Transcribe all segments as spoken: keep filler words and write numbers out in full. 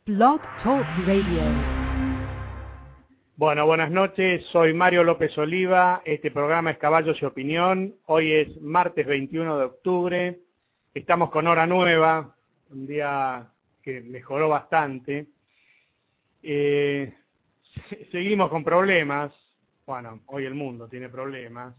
Blog Talk Radio. Bueno, buenas noches, soy Mario López Oliva, este programa es Caballos y Opinión, hoy es martes veintiuno de octubre, estamos con hora nueva, un día que mejoró bastante, eh, seguimos con problemas, bueno, hoy el mundo tiene problemas,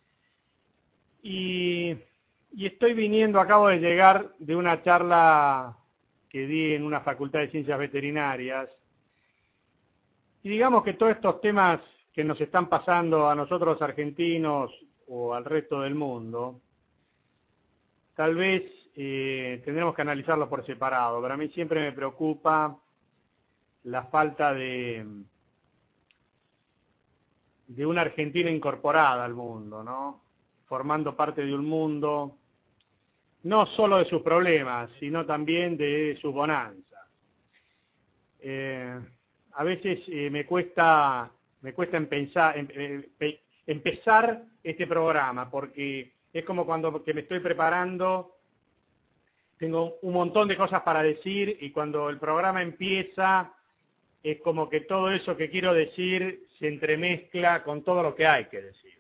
y, y estoy viniendo, acabo de llegar de una charla que di en una facultad de ciencias veterinarias, y digamos que todos estos temas que nos están pasando a nosotros los argentinos o al resto del mundo, tal vez eh, tendremos que analizarlos por separado, pero a mí siempre me preocupa la falta de, de una Argentina incorporada al mundo, ¿no? Formando parte de un mundo, no solo de sus problemas, sino también de sus bonanzas. Eh, A veces eh, me cuesta me cuesta empezar, em, em, empezar este programa, porque es como cuando que me estoy preparando, tengo un montón de cosas para decir, y cuando el programa empieza, es como que todo eso que quiero decir se entremezcla con todo lo que hay que decir.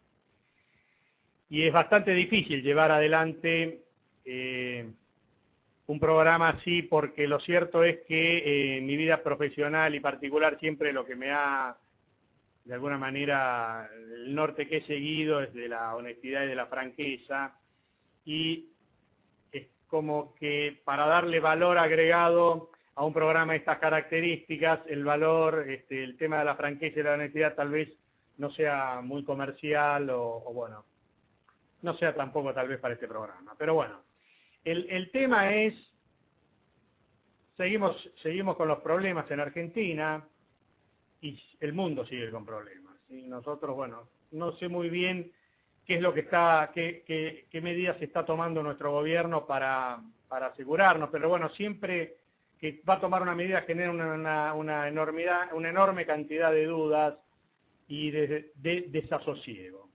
Y es bastante difícil llevar adelante eh, un programa así, porque lo cierto es que eh, en mi vida profesional y particular siempre lo que me ha, de alguna manera, el norte que he seguido es de la honestidad y de la franqueza, y es como que para darle valor agregado a un programa de estas características, el valor, este, el tema de la franqueza y la honestidad tal vez no sea muy comercial o, o bueno, no sea tampoco tal vez para este programa, pero bueno. El, el tema es, seguimos, seguimos con los problemas en Argentina y el mundo sigue con problemas. Y nosotros, bueno, no sé muy bien qué es lo que está, qué, qué, qué medidas está tomando nuestro gobierno para, para asegurarnos, pero bueno, siempre que va a tomar una medida genera una, una, una enormidad, una enorme cantidad de dudas y de, de desasosiego,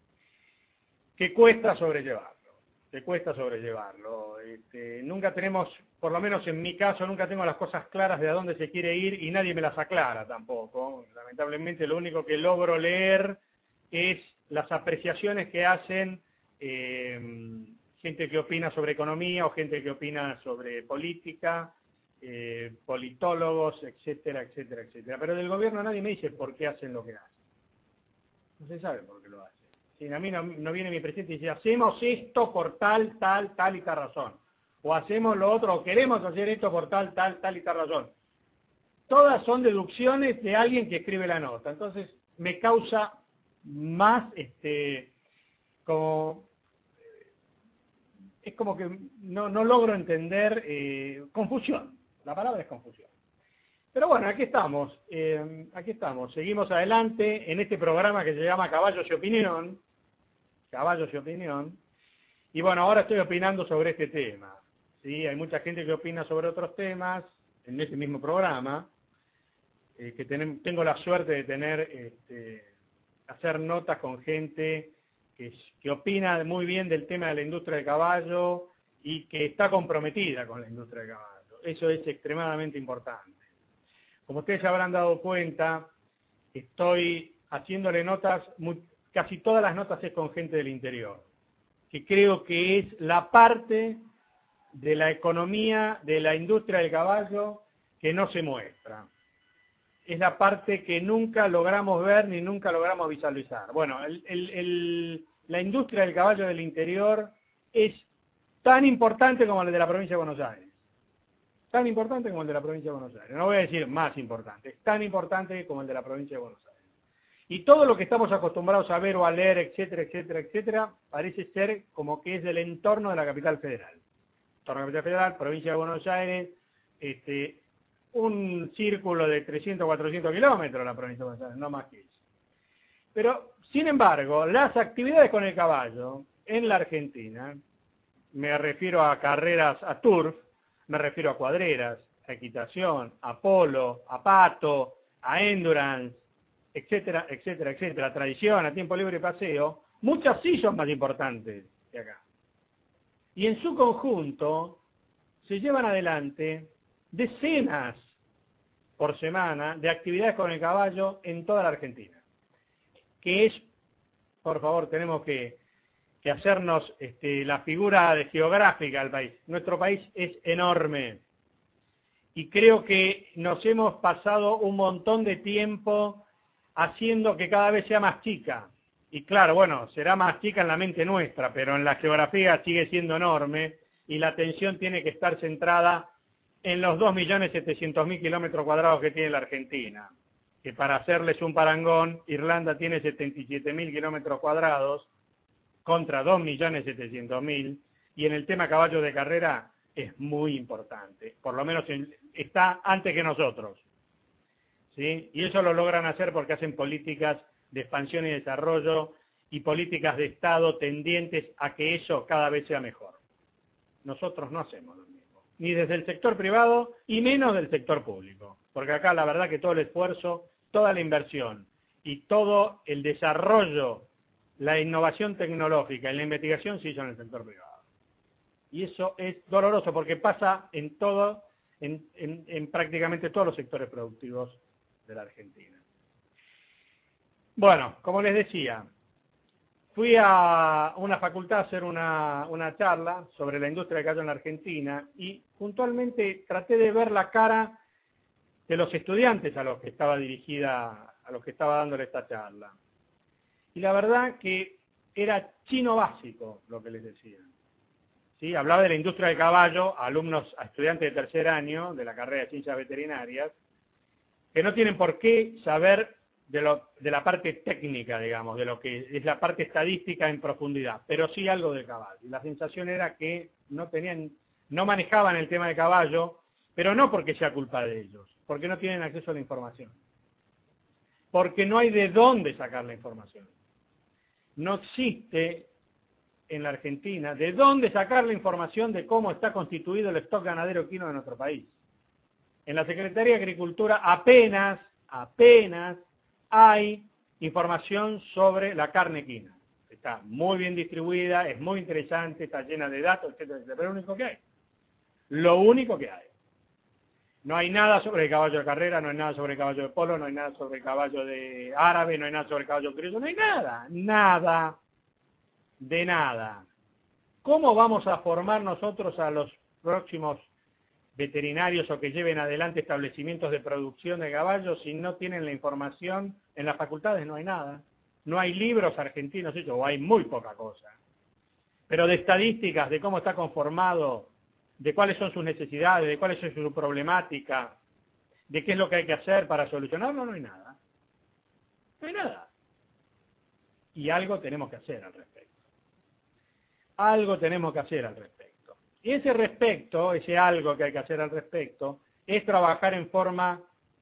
que cuesta sobrellevar. Te cuesta sobrellevarlo. Este, nunca tenemos, por lo menos en mi caso, nunca tengo las cosas claras de a dónde se quiere ir y nadie me las aclara tampoco. Lamentablemente lo único que logro leer es las apreciaciones que hacen eh, gente que opina sobre economía o gente que opina sobre política, eh, politólogos, etcétera, etcétera, etcétera. Pero del gobierno nadie me dice por qué hacen lo que hacen. No se sabe por qué lo hacen. Si a mí no, no viene mi presidente y dice, hacemos esto por tal, tal, tal y tal razón. O hacemos lo otro, o queremos hacer esto por tal, tal, tal y tal razón. Todas son deducciones de alguien que escribe la nota. Entonces, me causa más, este, como, es como que no, no logro entender, eh, confusión. La palabra es confusión. Pero bueno, aquí estamos, eh, aquí estamos. Seguimos adelante en este programa que se llama Caballos y Opinión. Caballos y Opinión, y bueno, ahora estoy opinando sobre este tema, ¿sí? Hay mucha gente que opina sobre otros temas en este mismo programa, eh, que ten, tengo la suerte de tener, este, hacer notas con gente que, que opina muy bien del tema de la industria del caballo y que está comprometida con la industria del caballo. Eso es extremadamente importante. Como ustedes se habrán dado cuenta, estoy haciéndole notas muy casi todas las notas es con gente del interior, que creo que es la parte de la economía, de la industria del caballo, que no se muestra. Es la parte que nunca logramos ver ni nunca logramos visualizar. Bueno, el, el, el, la industria del caballo del interior es tan importante como la de la provincia de Buenos Aires. Tan importante como el de la provincia de Buenos Aires. No voy a decir más importante, es tan importante como el de la provincia de Buenos Aires. Y todo lo que estamos acostumbrados a ver o a leer, etcétera, etcétera, etcétera, parece ser como que es del entorno de la capital federal. Entorno de la capital federal, provincia de Buenos Aires, este, un círculo de trescientos, cuatrocientos kilómetros la provincia de Buenos Aires, no más que eso. Pero, sin embargo, las actividades con el caballo en la Argentina, me refiero a carreras, a turf, me refiero a cuadreras, a equitación, a polo, a pato, a endurance, etcétera, etcétera, etcétera, tradición, a tiempo libre y paseo, muchas sí son más importantes que acá. Y en su conjunto se llevan adelante decenas por semana de actividades con el caballo en toda la Argentina, que es, por favor, tenemos que, que hacernos este, la figura de geográfica del país. Nuestro país es enorme y creo que nos hemos pasado un montón de tiempo haciendo que cada vez sea más chica. Y claro, bueno, será más chica en la mente nuestra, pero en la geografía sigue siendo enorme y la atención tiene que estar centrada en los dos millones setecientos mil kilómetros cuadrados que tiene la Argentina, que para hacerles un parangón, Irlanda tiene setenta y siete mil kilómetros cuadrados contra dos millones setecientos mil, y en el tema caballo de carrera es muy importante, por lo menos en, está antes que nosotros, ¿sí? Y eso lo logran hacer porque hacen políticas de expansión y desarrollo y políticas de Estado tendientes a que eso cada vez sea mejor. Nosotros no hacemos lo mismo, ni desde el sector privado y menos del sector público, porque acá la verdad que todo el esfuerzo, toda la inversión y todo el desarrollo, la innovación tecnológica y la investigación se hizo en el sector privado. Y eso es doloroso porque pasa en todo, en, en, en prácticamente todos los sectores productivos de la Argentina. Bueno, como les decía, fui a una facultad a hacer una, una charla sobre la industria del caballo en la Argentina y puntualmente traté de ver la cara de los estudiantes a los que estaba dirigida, a los que estaba dándole esta charla. Y la verdad que era chino básico lo que les decía. ¿Sí? Hablaba de la industria del caballo a alumnos, a estudiantes de tercer año de la carrera de Ciencias Veterinarias, que no tienen por qué saber de, lo, de la parte técnica, digamos, de lo que es la parte estadística en profundidad, pero sí algo del caballo. Y la sensación era que no tenían, no manejaban el tema de caballo, pero no porque sea culpa de ellos, porque no tienen acceso a la información. Porque no hay de dónde sacar la información. No existe en la Argentina de dónde sacar la información de cómo está constituido el stock ganadero equino de nuestro país. En la Secretaría de Agricultura apenas, apenas hay información sobre la carne equina. Está muy bien distribuida, es muy interesante, está llena de datos, etcétera, etcétera, pero es lo único que hay. Lo único que hay. No hay nada sobre el caballo de carrera, no hay nada sobre el caballo de polo, no hay nada sobre el caballo de árabe, no hay nada sobre el caballo criollo, no hay nada, nada, de nada. ¿Cómo vamos a formar nosotros a los próximos veterinarios o que lleven adelante establecimientos de producción de caballos si no tienen la información? En las facultades no hay nada, no hay libros argentinos hechos, o hay muy poca cosa. Pero de estadísticas, de cómo está conformado, de cuáles son sus necesidades, de cuál es su problemática, de qué es lo que hay que hacer para solucionarlo, no hay nada. No hay nada. Y algo tenemos que hacer al respecto. Algo tenemos que hacer al respecto. Y ese respecto, ese algo que hay que hacer al respecto, es trabajar en forma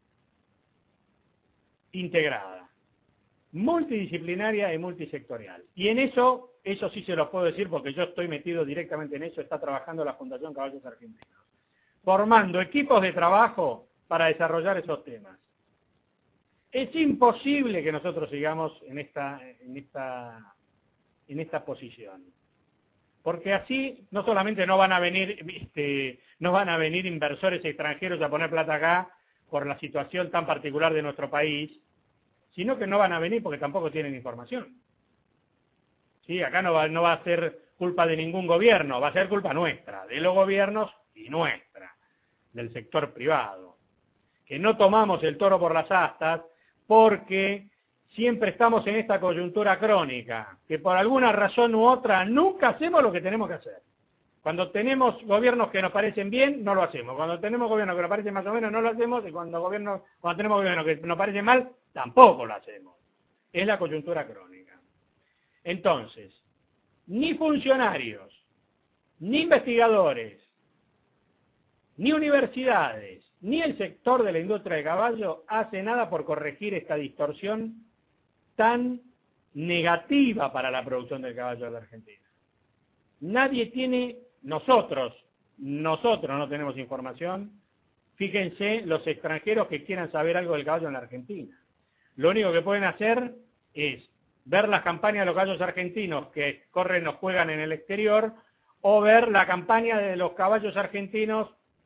integrada, multidisciplinaria y multisectorial. Y en eso, eso sí se los puedo decir porque yo estoy metido directamente en eso, está trabajando la Fundación Caballos Argentinos, formando equipos de trabajo para desarrollar esos temas. Es imposible que nosotros sigamos en esta, en esta, en esta posición. Porque así no solamente no van a venir, este, no van a venir inversores extranjeros a poner plata acá por la situación tan particular de nuestro país, sino que no van a venir porque tampoco tienen información. Sí, acá no va, no va a ser culpa de ningún gobierno, va a ser culpa nuestra, de los gobiernos y nuestra, del sector privado. Que no tomamos el toro por las astas porque siempre estamos en esta coyuntura crónica, que por alguna razón u otra nunca hacemos lo que tenemos que hacer. Cuando tenemos gobiernos que nos parecen bien, no lo hacemos. Cuando tenemos gobiernos que nos parecen más o menos, no lo hacemos. Y cuando, gobierno, cuando tenemos gobiernos que nos parecen mal, tampoco lo hacemos. Es la coyuntura crónica. Entonces, ni funcionarios, ni investigadores, ni universidades, ni el sector de la industria de caballo hace nada por corregir esta distorsión tan negativa para la producción del caballo de la Argentina. Nadie tiene, nosotros, nosotros no tenemos información. Fíjense los extranjeros que quieran saber algo del caballo en la Argentina. Lo único que pueden hacer es ver las campañas de los caballos argentinos que corren o juegan en el exterior, o ver la campaña de los caballos argentinos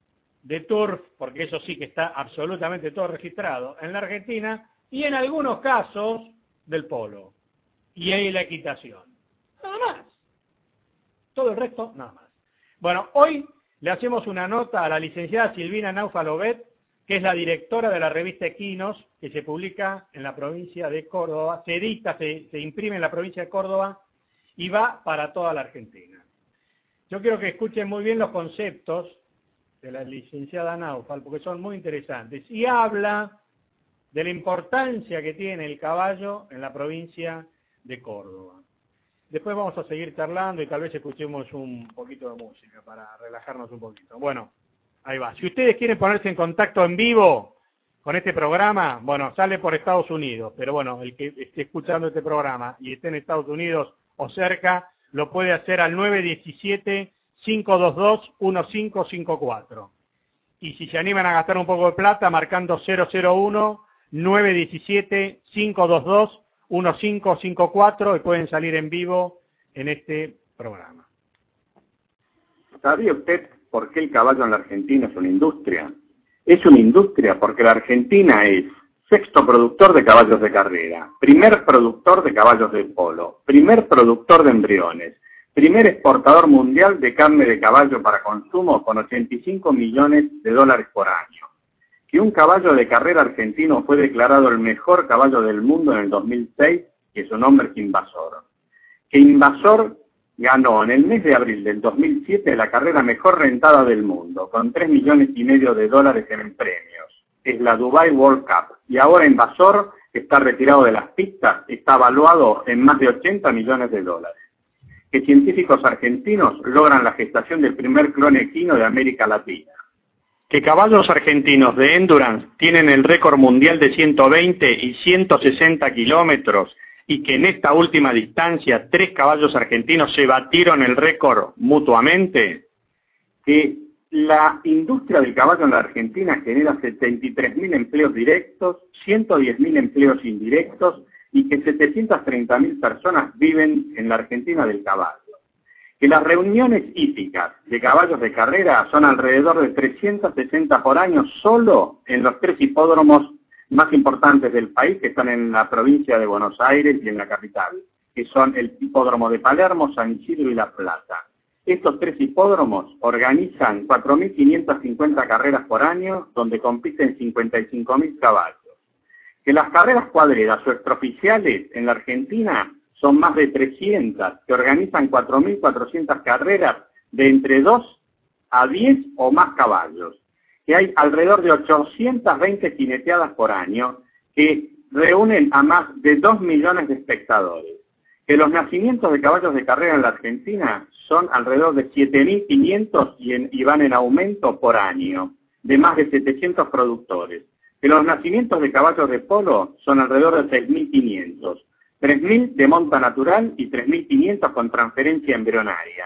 de turf, porque eso sí que está absolutamente todo registrado en la Argentina, y en algunos casos del polo, y ahí la equitación. Nada más. Todo el resto, nada más. Bueno, hoy le hacemos una nota a la licenciada Silvina Naufa Lobet, que es la directora de la revista Equinos, que se publica en la provincia de Córdoba, se edita, se, se imprime en la provincia de Córdoba y va para toda la Argentina. Yo quiero que escuchen muy bien los conceptos de la licenciada Naufal, porque son muy interesantes, y habla de la importancia que tiene el caballo en la provincia de Córdoba. Después vamos a seguir charlando y tal vez escuchemos un poquito de música para relajarnos un poquito. Bueno, ahí va. Si ustedes quieren ponerse en contacto en vivo con este programa, bueno, sale por Estados Unidos, pero bueno, el que esté escuchando este programa y esté en Estados Unidos o cerca, lo puede hacer al nueve uno siete, cinco dos dos, uno cinco cinco cuatro. Y si se animan a gastar un poco de plata, marcando cero cero uno, nueve uno siete, cinco dos dos, uno cinco cinco cuatro y pueden salir en vivo en este programa. ¿Sabía usted por qué el caballo en la Argentina es una industria? Es una industria porque la Argentina es sexto productor de caballos de carrera, primer productor de caballos de polo, primer productor de embriones, primer exportador mundial de carne de caballo para consumo con ochenta y cinco millones de dólares por año. Que un caballo de carrera argentino fue declarado el mejor caballo del mundo en el dos mil seis, que su nombre es Invasor. Que Invasor ganó en el mes de abril del dos mil siete la carrera mejor rentada del mundo, con tres millones y medio de dólares en premios. Es la Dubai World Cup. Y ahora Invasor, que está retirado de las pistas, está evaluado en más de ochenta millones de dólares. Que científicos argentinos logran la gestación del primer clon equino de América Latina. Que caballos argentinos de endurance tienen el récord mundial de ciento veinte y ciento sesenta kilómetros y que en esta última distancia tres caballos argentinos se batieron el récord mutuamente. Que la industria del caballo en la Argentina genera setenta y tres mil empleos directos, ciento diez mil empleos indirectos y que setecientas treinta mil personas viven en la Argentina del caballo. Que las reuniones hípicas de caballos de carrera son alrededor de trescientas sesenta por año solo en los tres hipódromos más importantes del país, que están en la provincia de Buenos Aires y en la capital, que son el hipódromo de Palermo, San Isidro y La Plata. Estos tres hipódromos organizan cuatro mil quinientas cincuenta carreras por año, donde compiten cincuenta y cinco mil caballos. Que las carreras cuadreras o extraoficiales en la Argentina son más de trescientas, que organizan cuatro mil cuatrocientas carreras de entre dos a diez o más caballos, que hay alrededor de ochocientas veinte jineteadas por año, que reúnen a más de dos millones de espectadores, que los nacimientos de caballos de carrera en la Argentina son alrededor de siete mil quinientos y, en, y van en aumento por año, de más de setecientos productores, que los nacimientos de caballos de polo son alrededor de seis mil quinientos, tres mil de monta natural y tres mil quinientos con transferencia embrionaria.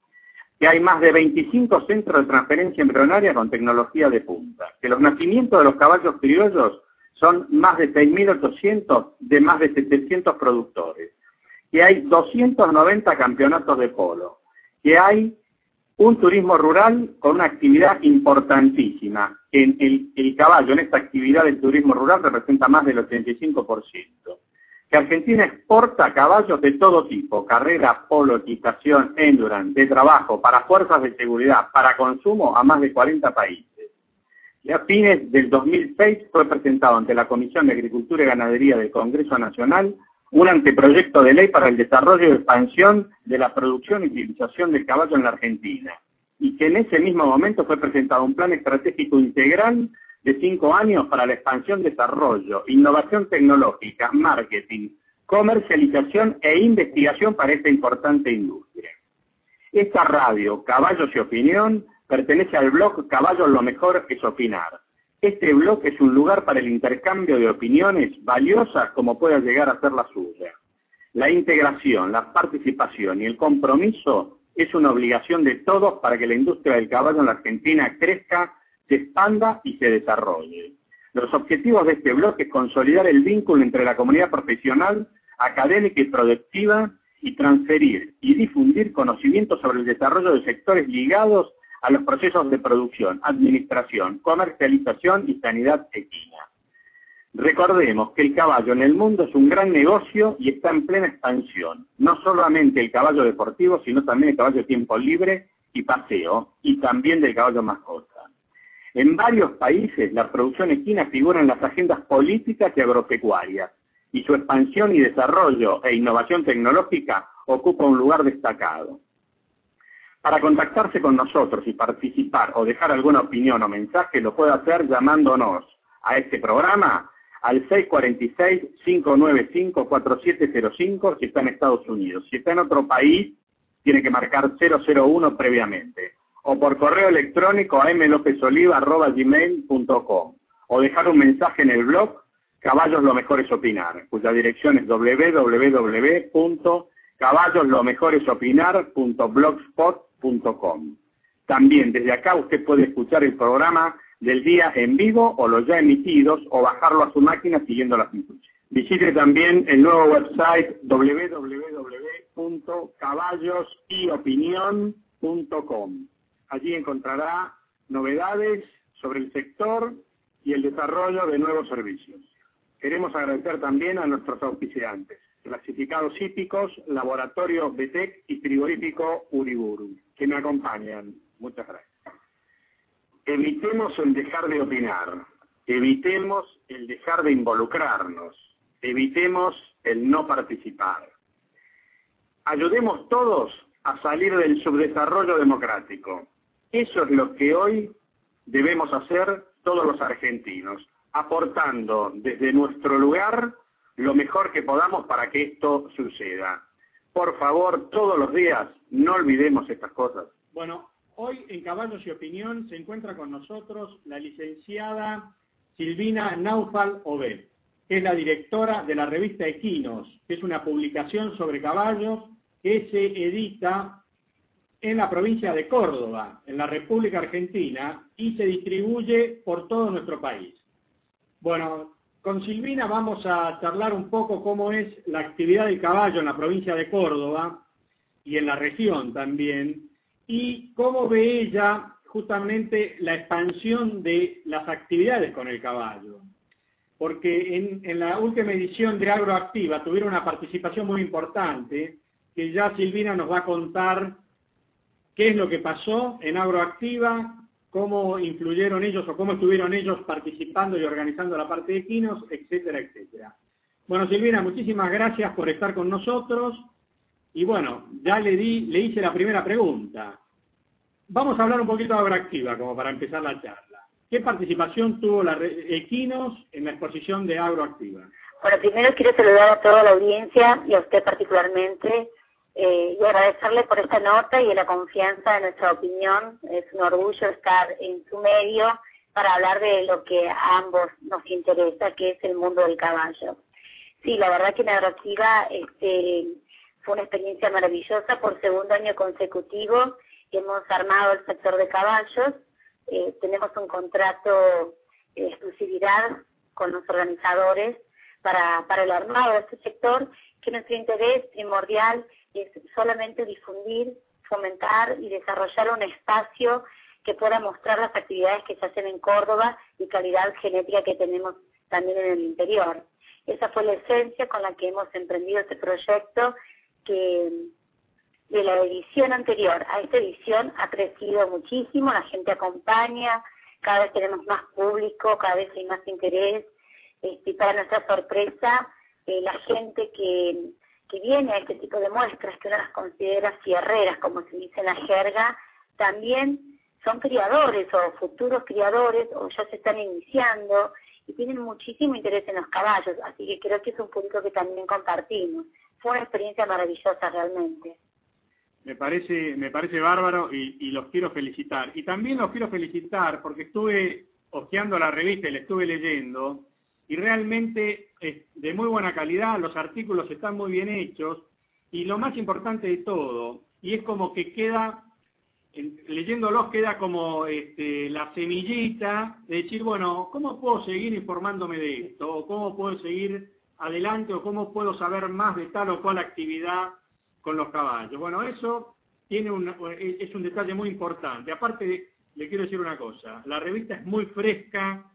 Que hay más de veinticinco centros de transferencia embrionaria con tecnología de punta. Que los nacimientos de los caballos criollos son más de seis mil ochocientos de más de setecientos productores. Que hay doscientos noventa campeonatos de polo. Que hay un turismo rural con una actividad importantísima. En el, el caballo en esta actividad del turismo rural representa más del ochenta y cinco por ciento. Que Argentina exporta caballos de todo tipo, carrera, polo, equitación, endurance, de trabajo, para fuerzas de seguridad, para consumo a más de cuarenta países. Y a fines del dos mil seis fue presentado ante la Comisión de Agricultura y Ganadería del Congreso Nacional un anteproyecto de ley para el desarrollo y expansión de la producción y utilización del caballo en la Argentina. Y que en ese mismo momento fue presentado un plan estratégico integral de cinco años para la expansión, desarrollo, innovación tecnológica, marketing, comercialización e investigación para esta importante industria. Esta radio, Caballos y Opinión, pertenece al blog Caballos lo mejor es opinar. Este blog es un lugar para el intercambio de opiniones valiosas como pueda llegar a ser la suya. La integración, la participación y el compromiso es una obligación de todos para que la industria del caballo en la Argentina crezca, se expanda y se desarrolle. Los objetivos de este bloque es consolidar el vínculo entre la comunidad profesional, académica y productiva y transferir y difundir conocimientos sobre el desarrollo de sectores ligados a los procesos de producción, administración, comercialización y sanidad equina. Recordemos que el caballo en el mundo es un gran negocio y está en plena expansión. No solamente el caballo deportivo, sino también el caballo de tiempo libre y paseo, y también del caballo mascota. En varios países la producción equina figura en las agendas políticas y agropecuarias, y su expansión y desarrollo e innovación tecnológica ocupa un lugar destacado. Para contactarse con nosotros y participar o dejar alguna opinión o mensaje, lo puede hacer llamándonos a este programa al seis cuatro seis, cinco nueve cinco, cuatro siete cero cinco si está en Estados Unidos. Si está en otro país, tiene que marcar cero cero uno previamente. O por correo electrónico a m lopez oliva arroba gmail punto com. O dejar un mensaje en el blog Caballos lo mejor es opinar, cuya dirección es doble u doble u doble u punto caballos lo mejor es opinar punto blogspot punto com. También desde acá usted puede escuchar el programa del día en vivo o los ya emitidos o bajarlo a su máquina siguiendo las instrucciones. Visite también el nuevo website doble u doble u doble u punto caballos y opinión punto com. Allí encontrará novedades sobre el sector y el desarrollo de nuevos servicios. Queremos agradecer también a nuestros auspiciantes, Clasificados Hípicos, Laboratorio Betec y Frigorífico Uriburu, que me acompañan. Muchas gracias. Evitemos el dejar de opinar, evitemos el dejar de involucrarnos, evitemos el no participar. Ayudemos todos a salir del subdesarrollo democrático. Eso es lo que hoy debemos hacer todos los argentinos, aportando desde nuestro lugar lo mejor que podamos para que esto suceda. Por favor, todos los días, no olvidemos estas cosas. Bueno, hoy en Caballos y Opinión se encuentra con nosotros la licenciada Silvina Naufal Obed, que es la directora de la revista Equinos, que es una publicación sobre caballos que se edita en la provincia de Córdoba, en la República Argentina, y se distribuye por todo nuestro país. Bueno, con Silvina vamos a charlar un poco cómo es la actividad del caballo en la provincia de Córdoba y en la región también, y cómo ve ella justamente la expansión de las actividades con el caballo. Porque en, en la última edición de Agroactiva tuvieron una participación muy importante, que ya Silvina nos va a contar qué es lo que pasó en Agroactiva, cómo influyeron ellos o cómo estuvieron ellos participando y organizando la parte de equinos, etcétera, etcétera. Bueno, Silvina, muchísimas gracias por estar con nosotros. Y bueno, ya le di, le hice la primera pregunta. Vamos a hablar un poquito de Agroactiva, como para empezar la charla. ¿Qué participación tuvo la Equinos en la exposición de Agroactiva? Bueno, primero quiero saludar a toda la audiencia y a usted particularmente, eh, y agradecerle por esta nota y la confianza de nuestra opinión. Es un orgullo estar en su medio para hablar de lo que a ambos nos interesa, que es el mundo del caballo. Sí, la verdad que en Agroactiva este, fue una experiencia maravillosa. Por segundo año consecutivo hemos armado el sector de caballos. Eh, tenemos un contrato de exclusividad con los organizadores para, para el armado de este sector, que nuestro interés primordial es solamente difundir, fomentar y desarrollar un espacio que pueda mostrar las actividades que se hacen en Córdoba y calidad genética que tenemos también en el interior. Esa fue la esencia con la que hemos emprendido este proyecto, que de la edición anterior a esta edición ha crecido muchísimo, la gente acompaña, cada vez tenemos más público, cada vez hay más interés, este, y para nuestra sorpresa, eh, la gente que, que viene a este tipo de muestras, que uno las considera fierreras, como se dice en la jerga, también son criadores o futuros criadores, o ya se están iniciando, y tienen muchísimo interés en los caballos, así que creo que es un público que también compartimos. Fue una experiencia maravillosa realmente. Me parece, me parece bárbaro y, y los quiero felicitar. Y también los quiero felicitar porque estuve hojeando la revista y la estuve leyendo, y realmente es de muy buena calidad, los artículos están muy bien hechos, y lo más importante de todo, y es como que queda, leyéndolos queda como este, la semillita de decir, bueno, ¿cómo puedo seguir informándome de esto? ¿O cómo puedo seguir adelante? ¿O cómo puedo saber más de tal o cual actividad con los caballos? Bueno, eso tiene un, es un detalle muy importante. Aparte, le quiero decir una cosa, la revista es muy fresca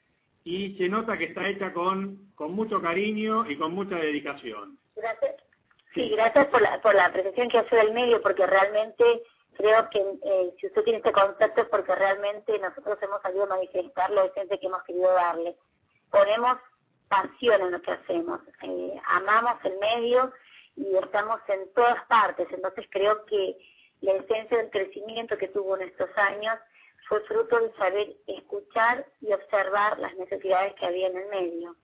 y se nota que está hecha con, con mucho cariño y con mucha dedicación. Gracias. Sí, gracias por la, por la apreciación que hace del medio, porque realmente creo que eh, si usted tiene este concepto es porque realmente nosotros hemos salido a manifestar la esencia que hemos querido darle. Ponemos pasión en lo que hacemos, eh, amamos el medio y estamos en todas partes, entonces creo que la esencia del crecimiento que tuvo en estos años fue fruto de saber escuchar y observar las necesidades que había en el medio.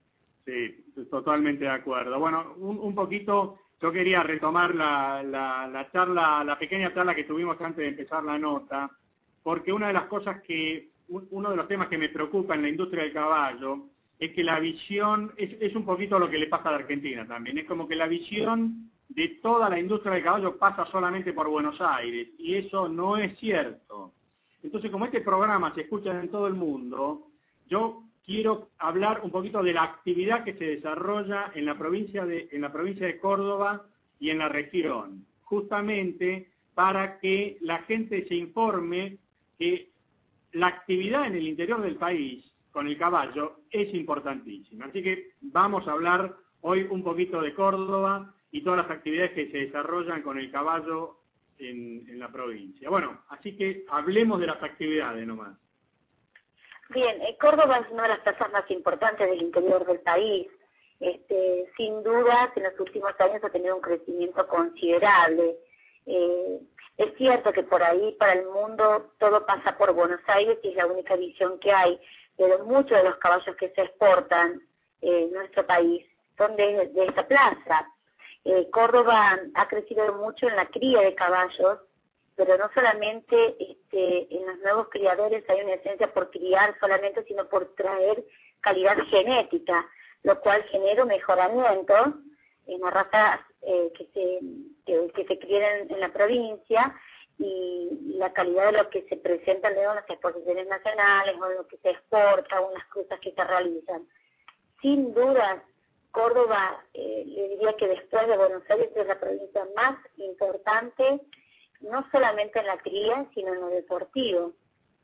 Sí, totalmente de acuerdo. Bueno, un, un poquito, yo quería retomar la, la, la charla, la pequeña charla que tuvimos antes de empezar la nota, porque una de las cosas que, uno de los temas que me preocupa en la industria del caballo, es que la visión, es, es un poquito lo que le pasa a la Argentina también, es como que la visión de toda la industria del caballo pasa solamente por Buenos Aires, y eso no es cierto. Entonces, como este programa se escucha en todo el mundo, yo quiero hablar un poquito de la actividad que se desarrolla en la provincia de, en la provincia de Córdoba y en la región, justamente para que la gente se informe que la actividad en el interior del país con el caballo es importantísima. Así que vamos a hablar hoy un poquito de Córdoba y todas las actividades que se desarrollan con el caballo en, en la provincia. Bueno, así que hablemos de las actividades nomás. Bien, eh, Córdoba es una de las plazas más importantes del interior del país. Este, sin duda, en los últimos años ha tenido un crecimiento considerable. Eh, es cierto que por ahí, para el mundo, todo pasa por Buenos Aires y es la única visión que hay, pero muchos de los caballos que se exportan eh, en nuestro país son de, de esta plaza. Eh, Córdoba ha crecido mucho en la cría de caballos, pero no solamente este, en los nuevos criadores hay una esencia por criar solamente, sino por traer calidad genética, lo cual genera un mejoramiento en las razas eh, que se que, que se crían en, en la provincia y la calidad de lo que se presenta en las exposiciones nacionales o lo que se exporta o en las cruzas que se realizan. Sin duda, Córdoba, eh, le diría que después de Buenos Aires es la provincia más importante, no solamente en la cría, sino en lo deportivo.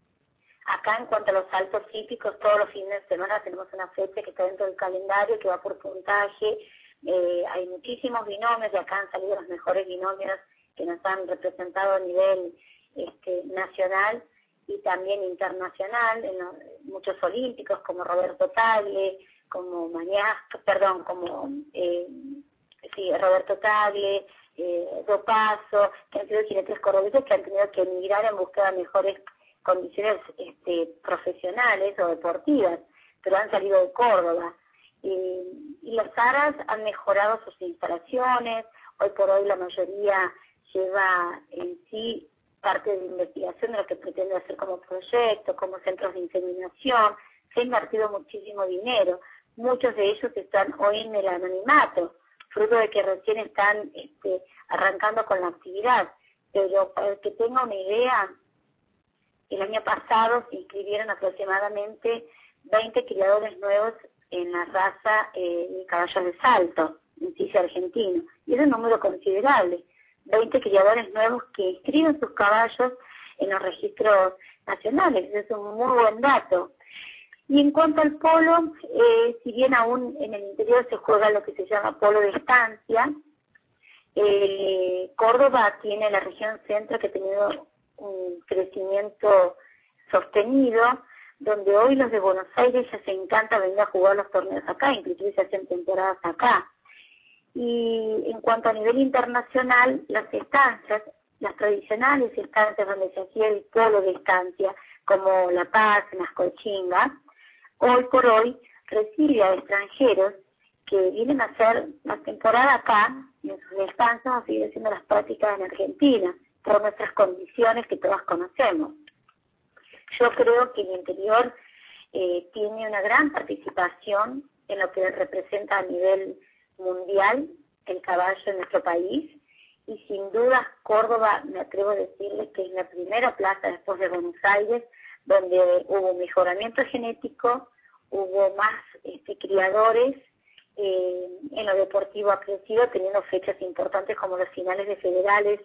Acá, en cuanto a los saltos hípicos, todos los fines de semana tenemos una fecha que está dentro del calendario, que va por puntaje. Eh, hay muchísimos binomios, y acá han salido los mejores binomios que nos han representado a nivel este, nacional y también internacional, en los, muchos olímpicos como Roberto Tagle, como Mañasco, perdón, como eh, sí, Roberto Tagle, eh, Dopazo, que han sido jinetes cordobeses que han tenido que emigrar en busca de mejores condiciones este, profesionales o deportivas, pero han salido de Córdoba. Y, y las aras han mejorado sus instalaciones, hoy por hoy la mayoría lleva en sí parte de investigación de lo que pretende hacer como proyecto, como centros de inseminación. Se ha invertido muchísimo dinero, muchos de ellos están hoy en el anonimato, fruto de que recién están este, arrancando con la actividad, pero para el que tenga una idea, el año pasado se inscribieron aproximadamente veinte criadores nuevos en la raza eh, de caballos de salto, en Sicilia argentino, y es un número considerable, veinte criadores nuevos que inscriben sus caballos en los registros nacionales, es un muy buen dato. Y en cuanto al polo, eh, si bien aún en el interior se juega lo que se llama polo de estancia, eh, Córdoba tiene la región centro que ha tenido un crecimiento sostenido, donde hoy los de Buenos Aires ya se encanta venir a jugar los torneos acá, inclusive se hacen temporadas acá. Y en cuanto a nivel internacional, las estancias, las tradicionales estancias donde se hacía el polo de estancia, como La Paz, Mascochinga, hoy por hoy recibe a extranjeros que vienen a hacer la temporada acá, y en sus descansos a seguir haciendo las prácticas en Argentina, por nuestras condiciones que todas conocemos. Yo creo que el interior eh, tiene una gran participación en lo que representa a nivel mundial el caballo en nuestro país, y sin duda Córdoba, me atrevo a decirle que es la primera plaza después de Buenos Aires donde hubo mejoramiento genético, hubo más este, criadores, eh, en lo deportivo ha crecido teniendo fechas importantes como los finales de federales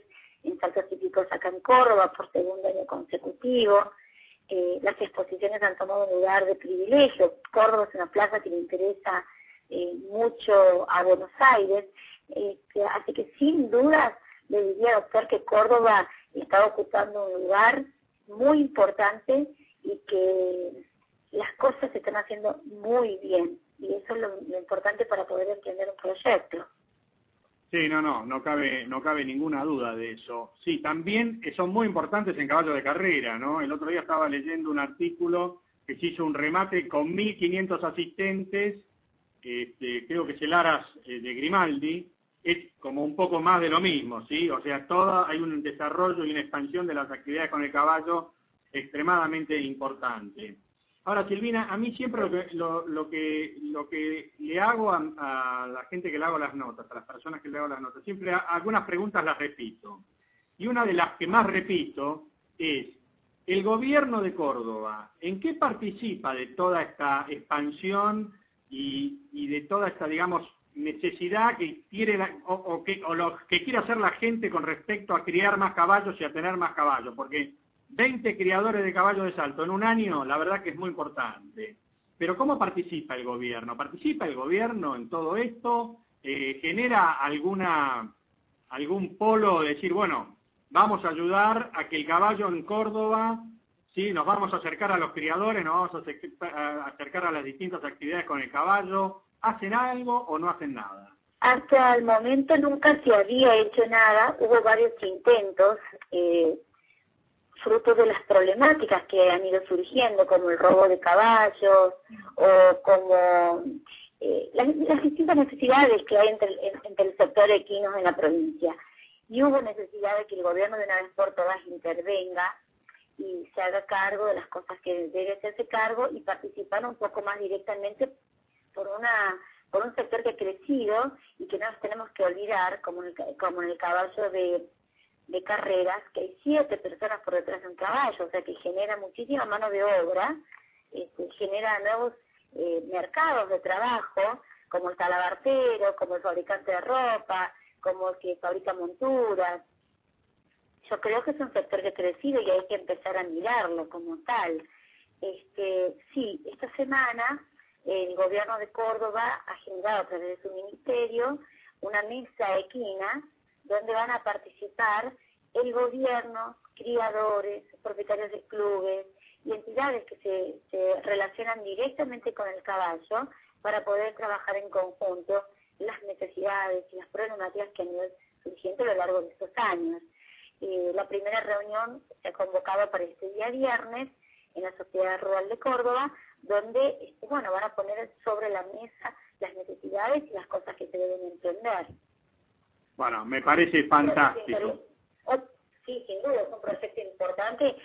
en saltos hípicos acá en Córdoba por segundo año consecutivo. Eh, las exposiciones han tomado un lugar de privilegio. Córdoba es una plaza que le interesa eh, mucho a Buenos Aires, eh, que, así que sin duda le diría, doctor, que Córdoba está ocupando un lugar muy importante y que las cosas se están haciendo muy bien, y eso es lo, lo importante para poder entender un proyecto. Sí, no, no, no cabe, no cabe ninguna duda de eso. Sí, también son muy importantes en caballos de carrera, ¿no? El otro día estaba leyendo un artículo que se hizo un remate con mil quinientos asistentes, este, creo que es el Aras eh, de Grimaldi, es como un poco más de lo mismo, ¿sí? O sea, todo, hay un desarrollo y una expansión de las actividades con el caballo extremadamente importante. Ahora, Silvina, a mí siempre lo que, lo, lo que, lo que le hago a, a la gente que le hago las notas, a las personas que le hago las notas, siempre a, algunas preguntas las repito. Y una de las que más repito es, el gobierno de Córdoba, ¿en qué participa de toda esta expansión y, y de toda esta, digamos, necesidad que quiere la, o, o, que, o lo que quiere hacer la gente con respecto a criar más caballos y a tener más caballos? Porque veinte criadores de caballos de salto en un año, la verdad que es muy importante. Pero ¿cómo participa el gobierno? ¿Participa el gobierno en todo esto? Eh, ¿Genera alguna algún polo de decir, bueno, vamos a ayudar a que el caballo en Córdoba, sí, nos vamos a acercar a los criadores, nos vamos a acercar a las distintas actividades con el caballo? ¿Hacen algo o no hacen nada? Hasta el momento nunca se había hecho nada. Hubo varios intentos, eh, fruto de las problemáticas que han ido surgiendo, como el robo de caballos o como eh, las, las distintas necesidades que hay entre, entre el sector equino en la provincia. Y hubo necesidad de que el gobierno de una vez por todas intervenga y se haga cargo de las cosas que debe hacerse cargo y participar un poco más directamente por una por un sector que ha crecido y que no nos tenemos que olvidar, como en el, como en el caballo de de carreras, que hay siete personas por detrás de un caballo, o sea que genera muchísima mano de obra, este, genera nuevos eh, mercados de trabajo, como el talabartero, como el fabricante de ropa, como el que fabrica monturas. Yo creo que es un sector que ha crecido y hay que empezar a mirarlo como tal. Este, sí, esta semana el gobierno de Córdoba ha generado a través de su ministerio una mesa equina donde van a participar el gobierno, criadores, propietarios de clubes y entidades que se, se relacionan directamente con el caballo para poder trabajar en conjunto las necesidades y las problemáticas que han ido surgiendo a lo largo de estos años. Eh, la primera reunión se ha convocado para este día viernes en la Sociedad Rural de Córdoba, donde este, bueno, van a poner sobre la mesa las necesidades y las cosas que se deben entender. Bueno, me parece fantástico. Sí, sin duda, es un proyecto importante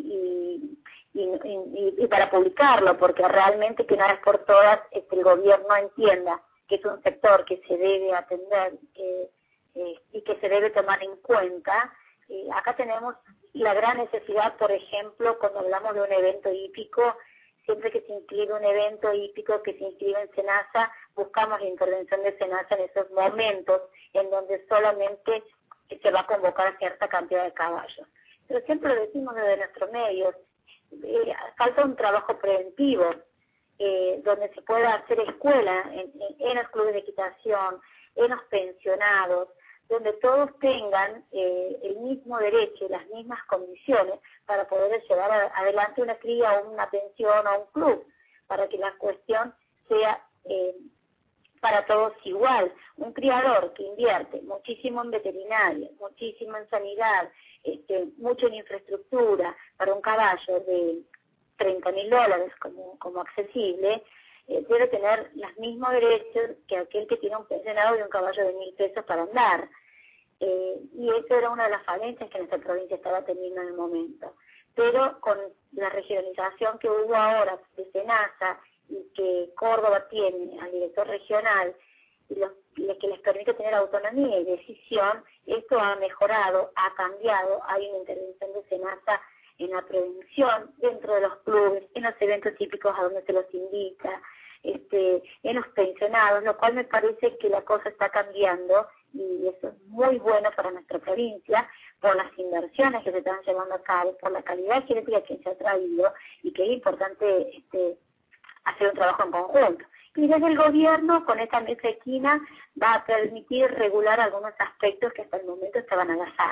y, y, y, y, y para publicarlo, porque realmente que una vez por todas este, el gobierno entienda que es un sector que se debe atender que, eh, y que se debe tomar en cuenta. Eh, acá tenemos la gran necesidad, por ejemplo, cuando hablamos de un evento hípico, siempre que se inscribe un evento hípico que se inscribe en SENASA, buscamos la intervención de SENASA en esos momentos en donde solamente se va a convocar a cierta cantidad de caballos. Pero siempre lo decimos desde nuestros medios, eh, falta un trabajo preventivo, eh, donde se pueda hacer escuela en, en, en los clubes de equitación, en los pensionados, donde todos tengan eh, el mismo derecho y las mismas condiciones para poder llevar a, adelante una cría o una pensión o un club, para que la cuestión sea eh, para todos igual. Un criador que invierte muchísimo en veterinaria, muchísimo en sanidad, este, mucho en infraestructura, para un caballo de treinta mil dólares como, como accesible, eh, debe tener los mismos derechos que aquel que tiene un pensionado de un caballo de mil pesos para andar. Eh, y eso era una de las falencias que nuestra provincia estaba teniendo en el momento. Pero con la regionalización que hubo ahora de SENASA y que Córdoba tiene al director regional y los, que les permite tener autonomía y decisión, esto ha mejorado, ha cambiado, hay una intervención de SENASA en la prevención, dentro de los clubes, en los eventos típicos a donde se los invita, este, en los pensionados, lo cual me parece que la cosa está cambiando y eso es muy bueno para nuestra provincia, por las inversiones que se están llevando a cabo, por la calidad genética que se ha traído, y que es importante este, hacer un trabajo en conjunto. Y desde el gobierno, con esta mesa equina, va a permitir regular algunos aspectos que hasta el momento estaban al azar.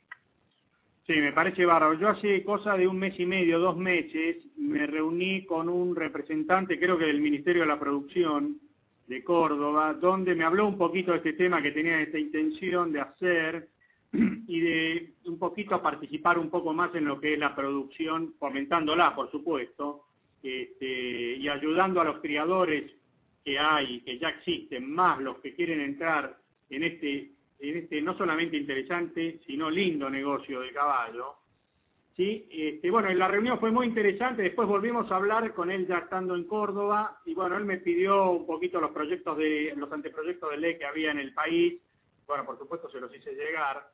Sí, me parece bárbaro. Yo hace cosa de un mes y medio, dos meses, me reuní con un representante, creo que del Ministerio de la Producción de Córdoba, donde me habló un poquito de este tema que tenía esta intención de hacer y de un poquito participar un poco más en lo que es la producción, fomentándola, por supuesto, este, y ayudando a los criadores que hay, que ya existen, más los que quieren entrar en este en este no solamente interesante, sino lindo negocio de caballo. ¿Sí? Este, bueno, la reunión fue muy interesante, después volvimos a hablar con él ya estando en Córdoba, y bueno, él me pidió un poquito los proyectos de, los anteproyectos de ley que había en el país, bueno, por supuesto se los hice llegar,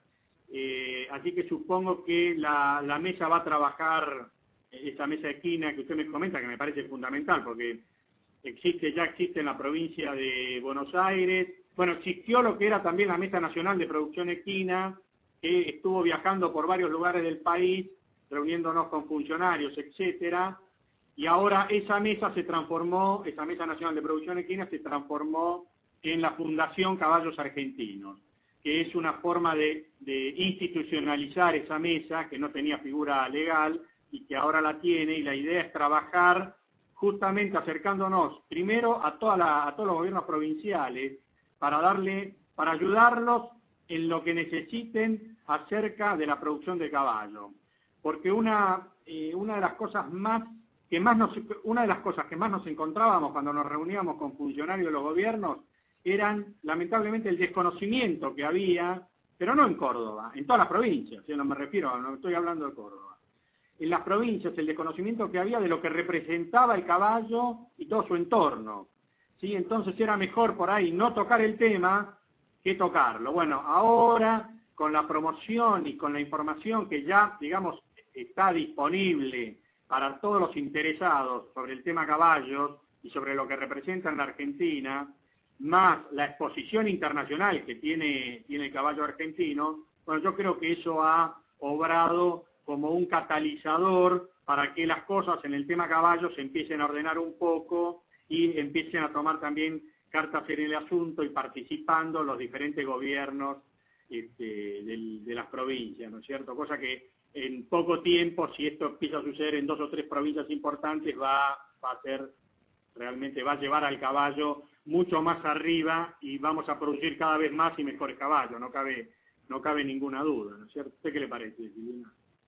eh, así que supongo que la, la mesa va a trabajar, esa mesa esquina que usted me comenta, que me parece fundamental, porque existe, ya existe en la provincia de Buenos Aires. Bueno, existió lo que era también la Mesa Nacional de Producción Equina, que estuvo viajando por varios lugares del país, reuniéndonos con funcionarios, etcétera, y ahora esa mesa se transformó, esa Mesa Nacional de Producción Equina se transformó en la Fundación Caballos Argentinos, que es una forma de, de institucionalizar esa mesa, que no tenía figura legal, y que ahora la tiene, y la idea es trabajar justamente acercándonos primero a, toda la, a todos los gobiernos provinciales, para darle, para ayudarlos en lo que necesiten acerca de la producción de caballo, porque una eh, una de las cosas más que más nos una de las cosas que más nos encontrábamos cuando nos reuníamos con funcionarios de los gobiernos eran lamentablemente el desconocimiento que había, pero no en Córdoba, en todas las provincias, yo no me refiero, no estoy hablando de Córdoba, en las provincias el desconocimiento que había de lo que representaba el caballo y todo su entorno. ¿Sí? Entonces era mejor por ahí no tocar el tema que tocarlo. Bueno, ahora con la promoción y con la información que ya, digamos, está disponible para todos los interesados sobre el tema caballos y sobre lo que representa en la Argentina, más la exposición internacional que tiene, tiene el caballo argentino, bueno, yo creo que eso ha obrado como un catalizador para que las cosas en el tema caballos se empiecen a ordenar un poco y empiecen a tomar también cartas en el asunto y participando los diferentes gobiernos este, del, de las provincias, ¿no es cierto? Cosa que en poco tiempo, si esto empieza a suceder en dos o tres provincias importantes, va, va a ser, realmente va a llevar al caballo mucho más arriba y vamos a producir cada vez más y mejores caballos, no cabe, no cabe ninguna duda, ¿no es cierto? ¿Usted qué le parece, Silvina?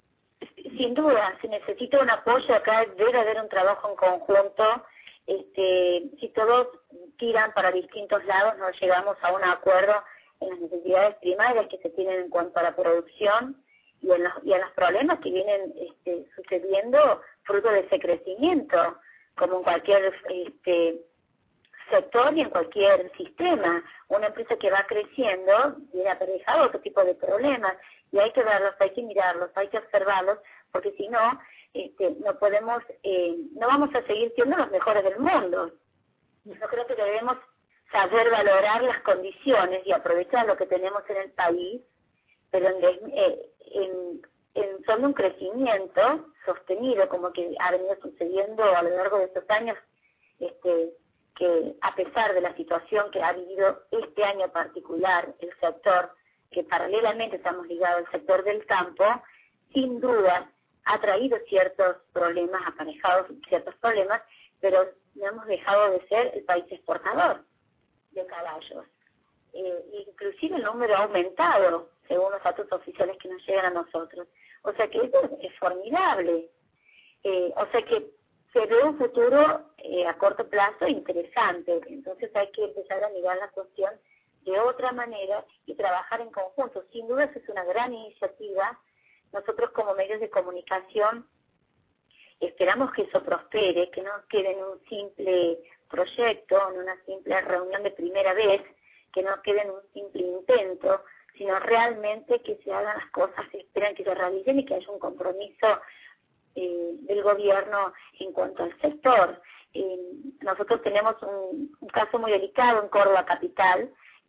Sin duda, se necesita un apoyo acá, debe haber un trabajo en conjunto. Este, si todos tiran para distintos lados, no llegamos a un acuerdo en las necesidades primarias que se tienen en cuanto a la producción y en los, y en los problemas que vienen este, sucediendo fruto de ese crecimiento, como en cualquier este, sector y en cualquier sistema. Una empresa que va creciendo viene aparejado otro tipo de problemas y hay que verlos, hay que mirarlos, hay que observarlos, porque si no, este, no podemos, eh, no vamos a seguir siendo los mejores del mundo. Yo creo que debemos saber valorar las condiciones y aprovechar lo que tenemos en el país, pero en, eh, en, en son de un crecimiento sostenido, como que ha venido sucediendo a lo largo de estos años, este, que a pesar de la situación que ha vivido este año particular el sector, que paralelamente estamos ligados al sector del campo, sin duda ha traído ciertos problemas, aparejados ciertos problemas, pero no hemos dejado de ser el país exportador de caballos. Eh, inclusive el número ha aumentado, según los datos oficiales que nos llegan a nosotros. O sea que eso es formidable. Eh, o sea que se ve un futuro eh, a corto plazo interesante. Entonces hay que empezar a mirar la cuestión de otra manera y trabajar en conjunto. Sin duda es una gran iniciativa. Nosotros como medios de comunicación esperamos que eso prospere, que no quede en un simple proyecto, en una simple reunión de primera vez, que no quede en un simple intento, sino realmente que se hagan las cosas, se esperan que se realicen y que haya un compromiso eh, del gobierno en cuanto al sector. Eh, nosotros tenemos un, un caso muy delicado en Córdoba capital,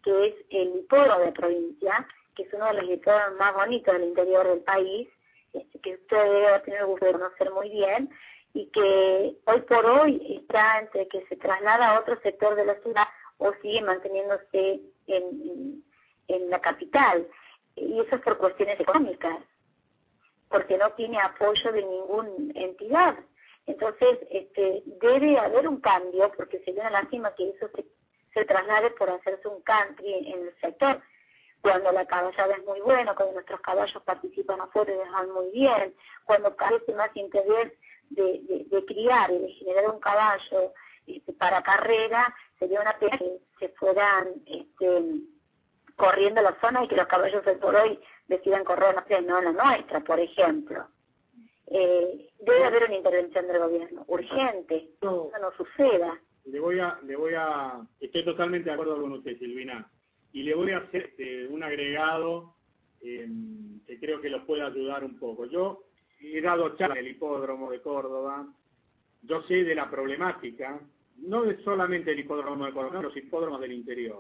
que es el hipódromo de provincia, que es uno de los hipódromos más bonitos del interior del país, este, que usted debe tener el gusto de conocer muy bien, y que hoy por hoy está entre que se traslada a otro sector de la ciudad o sigue manteniéndose en, en, en la capital. Y eso es por cuestiones económicas, porque no tiene apoyo de ninguna entidad. Entonces, este, debe haber un cambio, porque sería una lástima que eso se, se traslade por hacerse un country en el sector, cuando la caballada es muy buena, cuando nuestros caballos participan afuera y les van muy bien, cuando carece más interés de, de, de criar y de generar un caballo este, para carrera, sería una pena que se fueran este, corriendo la zona y que los caballos hoy por hoy decidan correr no la nuestra, por ejemplo. Eh, debe haber una intervención del gobierno, urgente, no, eso no suceda. Le voy a, le voy a, estoy totalmente de acuerdo con usted, Silvina, y le voy a hacer eh, un agregado eh, que creo que los puede ayudar un poco. Yo he dado charlas en el hipódromo de Córdoba, yo sé de la problemática, no de solamente el hipódromo de Córdoba, los hipódromos del interior.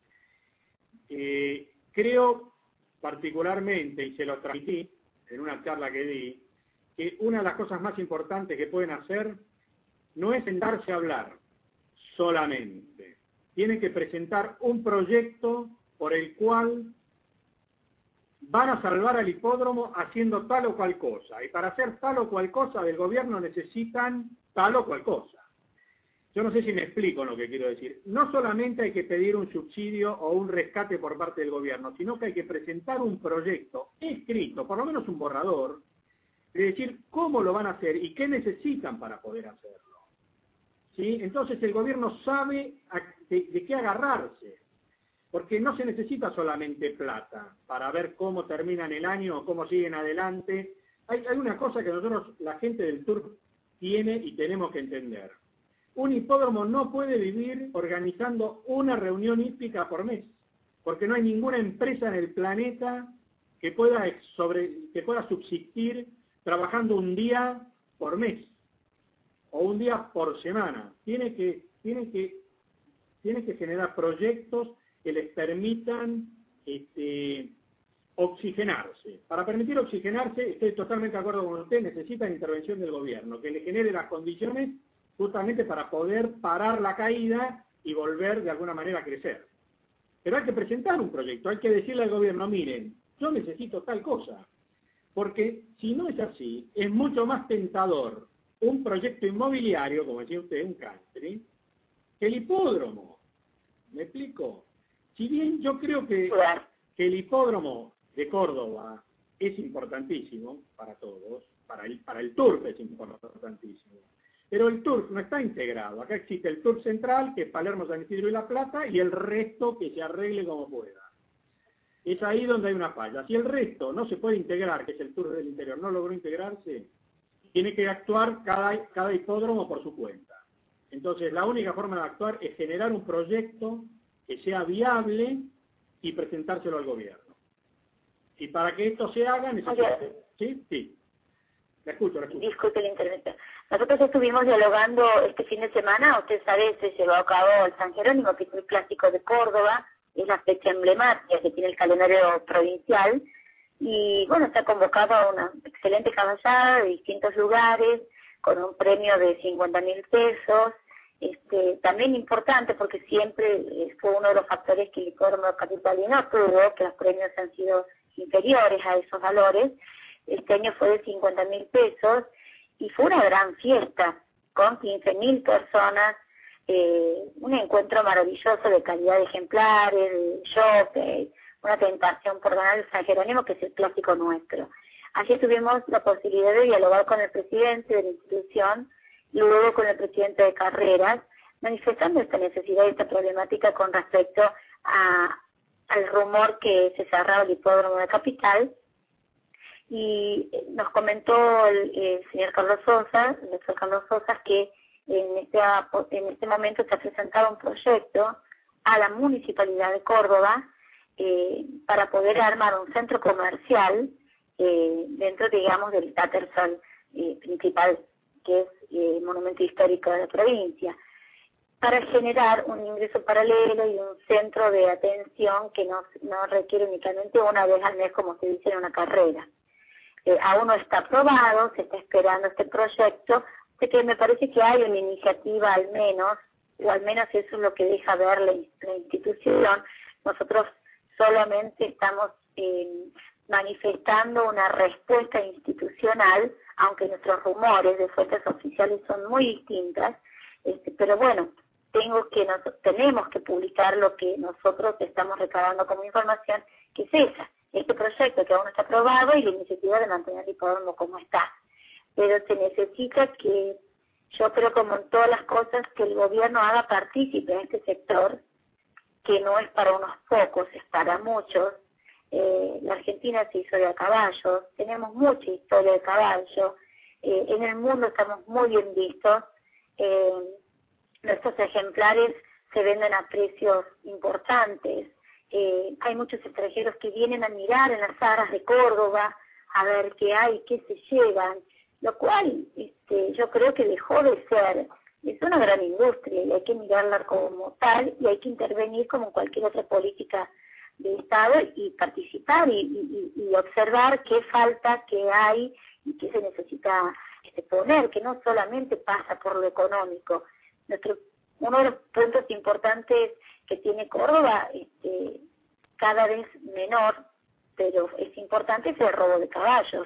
Eh, creo particularmente, y se lo transmití en una charla que di, que una de las cosas más importantes que pueden hacer no es sentarse a hablar solamente. Tienen que presentar un proyecto por el cual van a salvar al hipódromo haciendo tal o cual cosa. Y para hacer tal o cual cosa del gobierno necesitan tal o cual cosa. Yo no sé si me explico lo que quiero decir. No solamente hay que pedir un subsidio o un rescate por parte del gobierno, sino que hay que presentar un proyecto escrito, por lo menos un borrador, de decir cómo lo van a hacer y qué necesitan para poder hacerlo. ¿Sí? Entonces el gobierno sabe de, de qué agarrarse, porque no se necesita solamente plata para ver cómo terminan el año o cómo siguen adelante. Hay, hay una cosa que nosotros, la gente del Turf, tiene y tenemos que entender. Un hipódromo no puede vivir organizando una reunión hípica por mes, porque no hay ninguna empresa en el planeta que pueda, sobre, que pueda subsistir trabajando un día por mes o un día por semana. Tiene que, tiene que, tiene que generar proyectos que les permitan este, oxigenarse. Para permitir oxigenarse, estoy totalmente de acuerdo con usted, necesitan intervención del gobierno, que le genere las condiciones justamente para poder parar la caída y volver de alguna manera a crecer. Pero hay que presentar un proyecto, hay que decirle al gobierno, miren, yo necesito tal cosa. Porque si no es así, es mucho más tentador un proyecto inmobiliario, como decía usted, un country, que el hipódromo. ¿Me explico? Si bien yo creo que, que el hipódromo de Córdoba es importantísimo para todos, para el, para el Turf es importantísimo, pero el Turf no está integrado. Acá existe el Turf central, que es Palermo, San Isidro y La Plata, y el resto que se arregle como pueda. Es ahí donde hay una falla. Si el resto no se puede integrar, que es el Turf del interior, no logró integrarse, tiene que actuar cada, cada hipódromo por su cuenta. Entonces, la única forma de actuar es generar un proyecto que sea viable y presentárselo al gobierno. Y para que esto se haga, necesita... ¿Sí? Sí. La escucho, la escucho. Disculpe la intervención. Nosotros estuvimos dialogando este fin de semana, usted sabe, se llevó a cabo el San Jerónimo, que es el clásico de Córdoba, es la fecha emblemática que tiene el calendario provincial, y bueno, está convocado a una excelente caballada de distintos lugares, con un premio de cincuenta mil pesos, este, también importante porque siempre fue uno de los factores que el hipódromo capitalino tuvo, que los premios han sido inferiores a esos valores. Este año fue de cincuenta mil pesos, y fue una gran fiesta, con quince mil personas, eh, un encuentro maravilloso de calidad de ejemplares, de shopping, una tentación por ganar el San Jerónimo, que es el clásico nuestro. Allí tuvimos la posibilidad de dialogar con el presidente de la institución, luego con el presidente de carreras, manifestando esta necesidad y esta problemática con respecto a, al rumor que se cerraba el hipódromo de Capital. Y nos comentó el, el señor Carlos Sosa, el doctor Carlos Sosa, que en este, en este momento se ha presentado un proyecto a la Municipalidad de Córdoba eh, para poder armar un centro comercial eh, dentro, digamos, del Tattersall eh, principal, que es el eh, monumento histórico de la provincia. para generar un ingreso paralelo y un centro de atención que no, no requiere únicamente una vez al mes, como se dice en una carrera. Eh, aún no está aprobado, se está esperando este proyecto, así que me parece que hay una iniciativa al menos, o al menos eso es lo que deja ver la, la institución. Nosotros solamente estamos eh, manifestando una respuesta institucional, aunque nuestros rumores de fuentes oficiales son muy distintas, este, pero bueno, tengo que nos, tenemos que publicar lo que nosotros estamos recabando como información, que es esa, este proyecto que aún no está aprobado y la iniciativa de mantener el hipódromo como está. Pero se necesita que, yo creo como en todas las cosas, que el gobierno haga partícipe a este sector, que no es para unos pocos, es para muchos. Eh, la Argentina se hizo de a caballos, tenemos mucha historia de caballo, eh, en el mundo estamos muy bien vistos, eh, nuestros ejemplares se venden a precios importantes, eh, hay muchos extranjeros que vienen a mirar en las aras de Córdoba, a ver qué hay, qué se llevan, lo cual este, yo creo que dejó de ser, es una gran industria y hay que mirarla como tal y hay que intervenir como en cualquier otra política de Estado y participar y, y, y observar qué falta, qué hay y qué se necesita este, poner, que no solamente pasa por lo económico. Nuestro, uno de los puntos importantes que tiene Córdoba, este, cada vez menor, pero es importante, es el robo de caballos.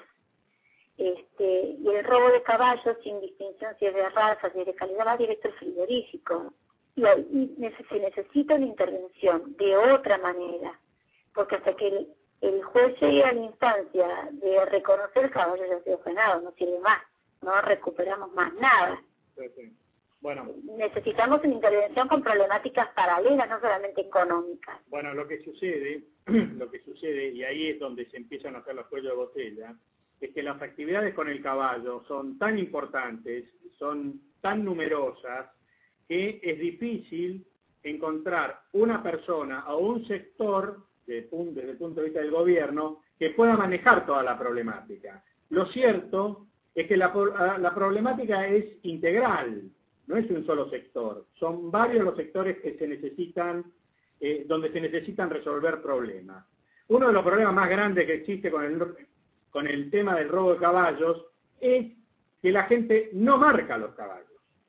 Este, y el robo de caballos, sin distinción si es de raza, si es de calidad, va directo al frigorífico. Y ahí se necesita una intervención de otra manera, porque hasta que el, el juez llegue a la instancia de reconocer el caballo ya ha sido frenado, no sirve más, no recuperamos más nada. Sí, sí. Bueno, necesitamos una intervención con problemáticas paralelas, no solamente económicas. Bueno, lo que sucede, lo que sucede, y ahí es donde se empiezan a hacer los cuellos de botella, es que las actividades con el caballo son tan importantes, son tan numerosas, que es difícil encontrar una persona o un sector, desde el punto de vista del gobierno, que pueda manejar toda la problemática. Lo cierto es que la, la problemática es integral, no es un solo sector, son varios los sectores que se necesitan, eh, donde se necesitan resolver problemas. Uno de los problemas más grandes que existe con el, con el tema del robo de caballos es que la gente no marca los caballos.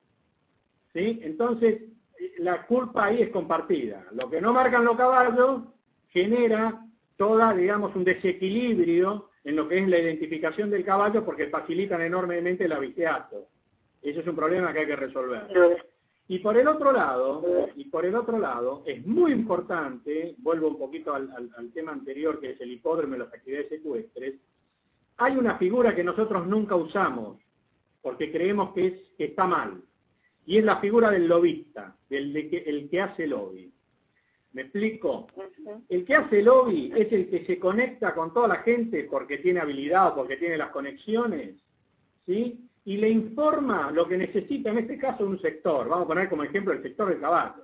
¿Sí? Entonces, la culpa ahí es compartida. Lo que no marcan los caballos genera toda, digamos, un desequilibrio en lo que es la identificación del caballo porque facilitan enormemente el avisteato. Ese es un problema que hay que resolver. Y por el otro lado, y por el otro lado, es muy importante, vuelvo un poquito al, al, al tema anterior, que es el hipódromo y las actividades ecuestres, hay una figura que nosotros nunca usamos, porque creemos que, es, que está mal, y es la figura del lobista, del de que, el que hace lobby. ¿Me explico? El que hace lobby es el que se conecta con toda la gente porque tiene habilidad o porque tiene las conexiones, ¿sí? Y le informa lo que necesita, en este caso, un sector. Vamos a poner como ejemplo el sector del caballo.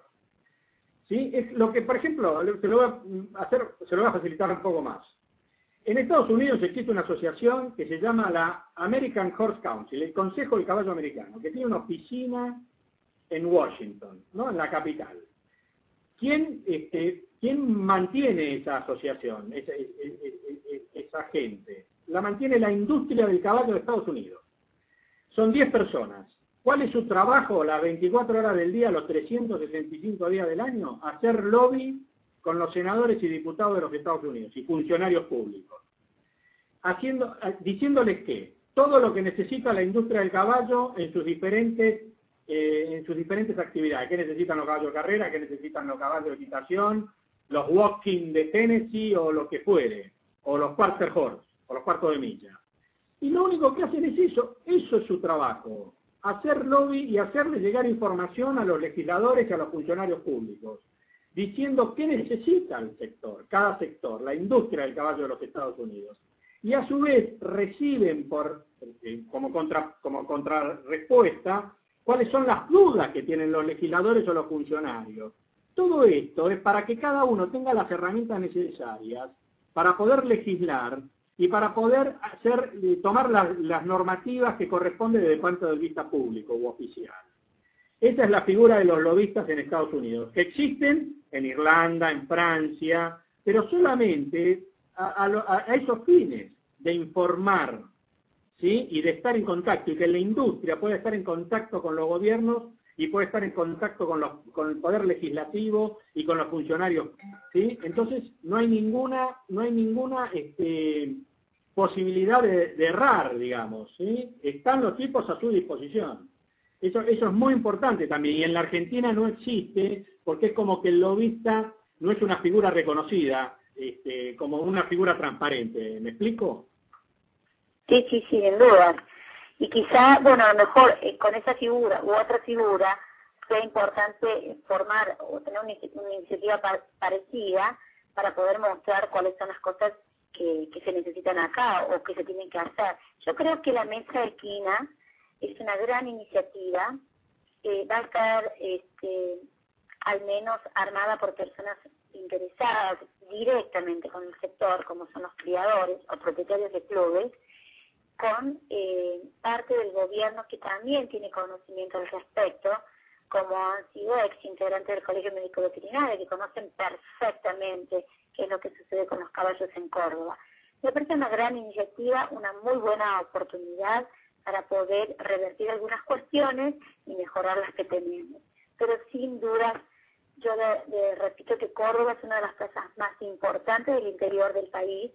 ¿Sí? Es lo que, por ejemplo, se lo voy a hacer, se lo voy a facilitar un poco más. En Estados Unidos existe una asociación que se llama la American Horse Council, el Consejo del Caballo Americano, que tiene una oficina en Washington, ¿no? En la capital. ¿Quién, este, ¿quién mantiene esa asociación, esa, esa, esa gente? La mantiene la industria del caballo de Estados Unidos. Son diez personas. ¿Cuál es su trabajo las veinticuatro horas del día, los trescientos sesenta y cinco días del año? Hacer lobby con los senadores y diputados de los Estados Unidos y funcionarios públicos. Haciendo, diciéndoles que todo lo que necesita la industria del caballo en sus diferentes, eh, en sus diferentes actividades. ¿Qué necesitan los caballos de carrera? ¿Qué necesitan los caballos de equitación? Los walking de Tennessee o lo que fuere. O los quarter horse, o los cuartos de milla. Y lo único que hacen es eso, eso es su trabajo, hacer lobby y hacerle llegar información a los legisladores y a los funcionarios públicos, diciendo qué necesita el sector, cada sector, la industria del caballo de los Estados Unidos. Y a su vez reciben por, eh, como, contra, como contrarrespuesta cuáles son las dudas que tienen los legisladores o los funcionarios. Todo esto es para que cada uno tenga las herramientas necesarias para poder legislar y para poder hacer, tomar las, las normativas que corresponden desde el punto de vista público u oficial. Esa es la figura de los lobistas en Estados Unidos, que existen en Irlanda, en Francia, pero solamente a, a, a esos fines de informar, ¿sí? Y de estar en contacto, y que la industria pueda estar en contacto con los gobiernos y puede estar en contacto con, los, con el poder legislativo y con los funcionarios, ¿sí? Entonces no hay ninguna, no hay ninguna este, posibilidad de, de errar, digamos, ¿sí? Están los tipos a su disposición. Eso, eso es muy importante también, y en la Argentina no existe, porque es como que el lobista no es una figura reconocida, este, como una figura transparente. ¿Me explico? Sí, sí, sí, sin duda. Y quizá, bueno, a lo mejor eh, con esa figura u otra figura sea importante formar o tener una, una iniciativa pa parecida para poder mostrar cuáles son las cosas que, que se necesitan acá o que se tienen que hacer. Yo creo que la mesa de esquina es una gran iniciativa, eh, va a estar este, al menos armada por personas interesadas directamente con el sector, como son los criadores o propietarios de clubes, con eh, parte del gobierno que también tiene conocimiento al respecto, como han sido ex integrantes del Colegio Médico Veterinario, que conocen perfectamente qué es lo que sucede con los caballos en Córdoba. Me parece una gran iniciativa, una muy buena oportunidad para poder revertir algunas cuestiones y mejorar las que tenemos. Pero sin duda, yo le, le repito que Córdoba es una de las plazas más importantes del interior del país.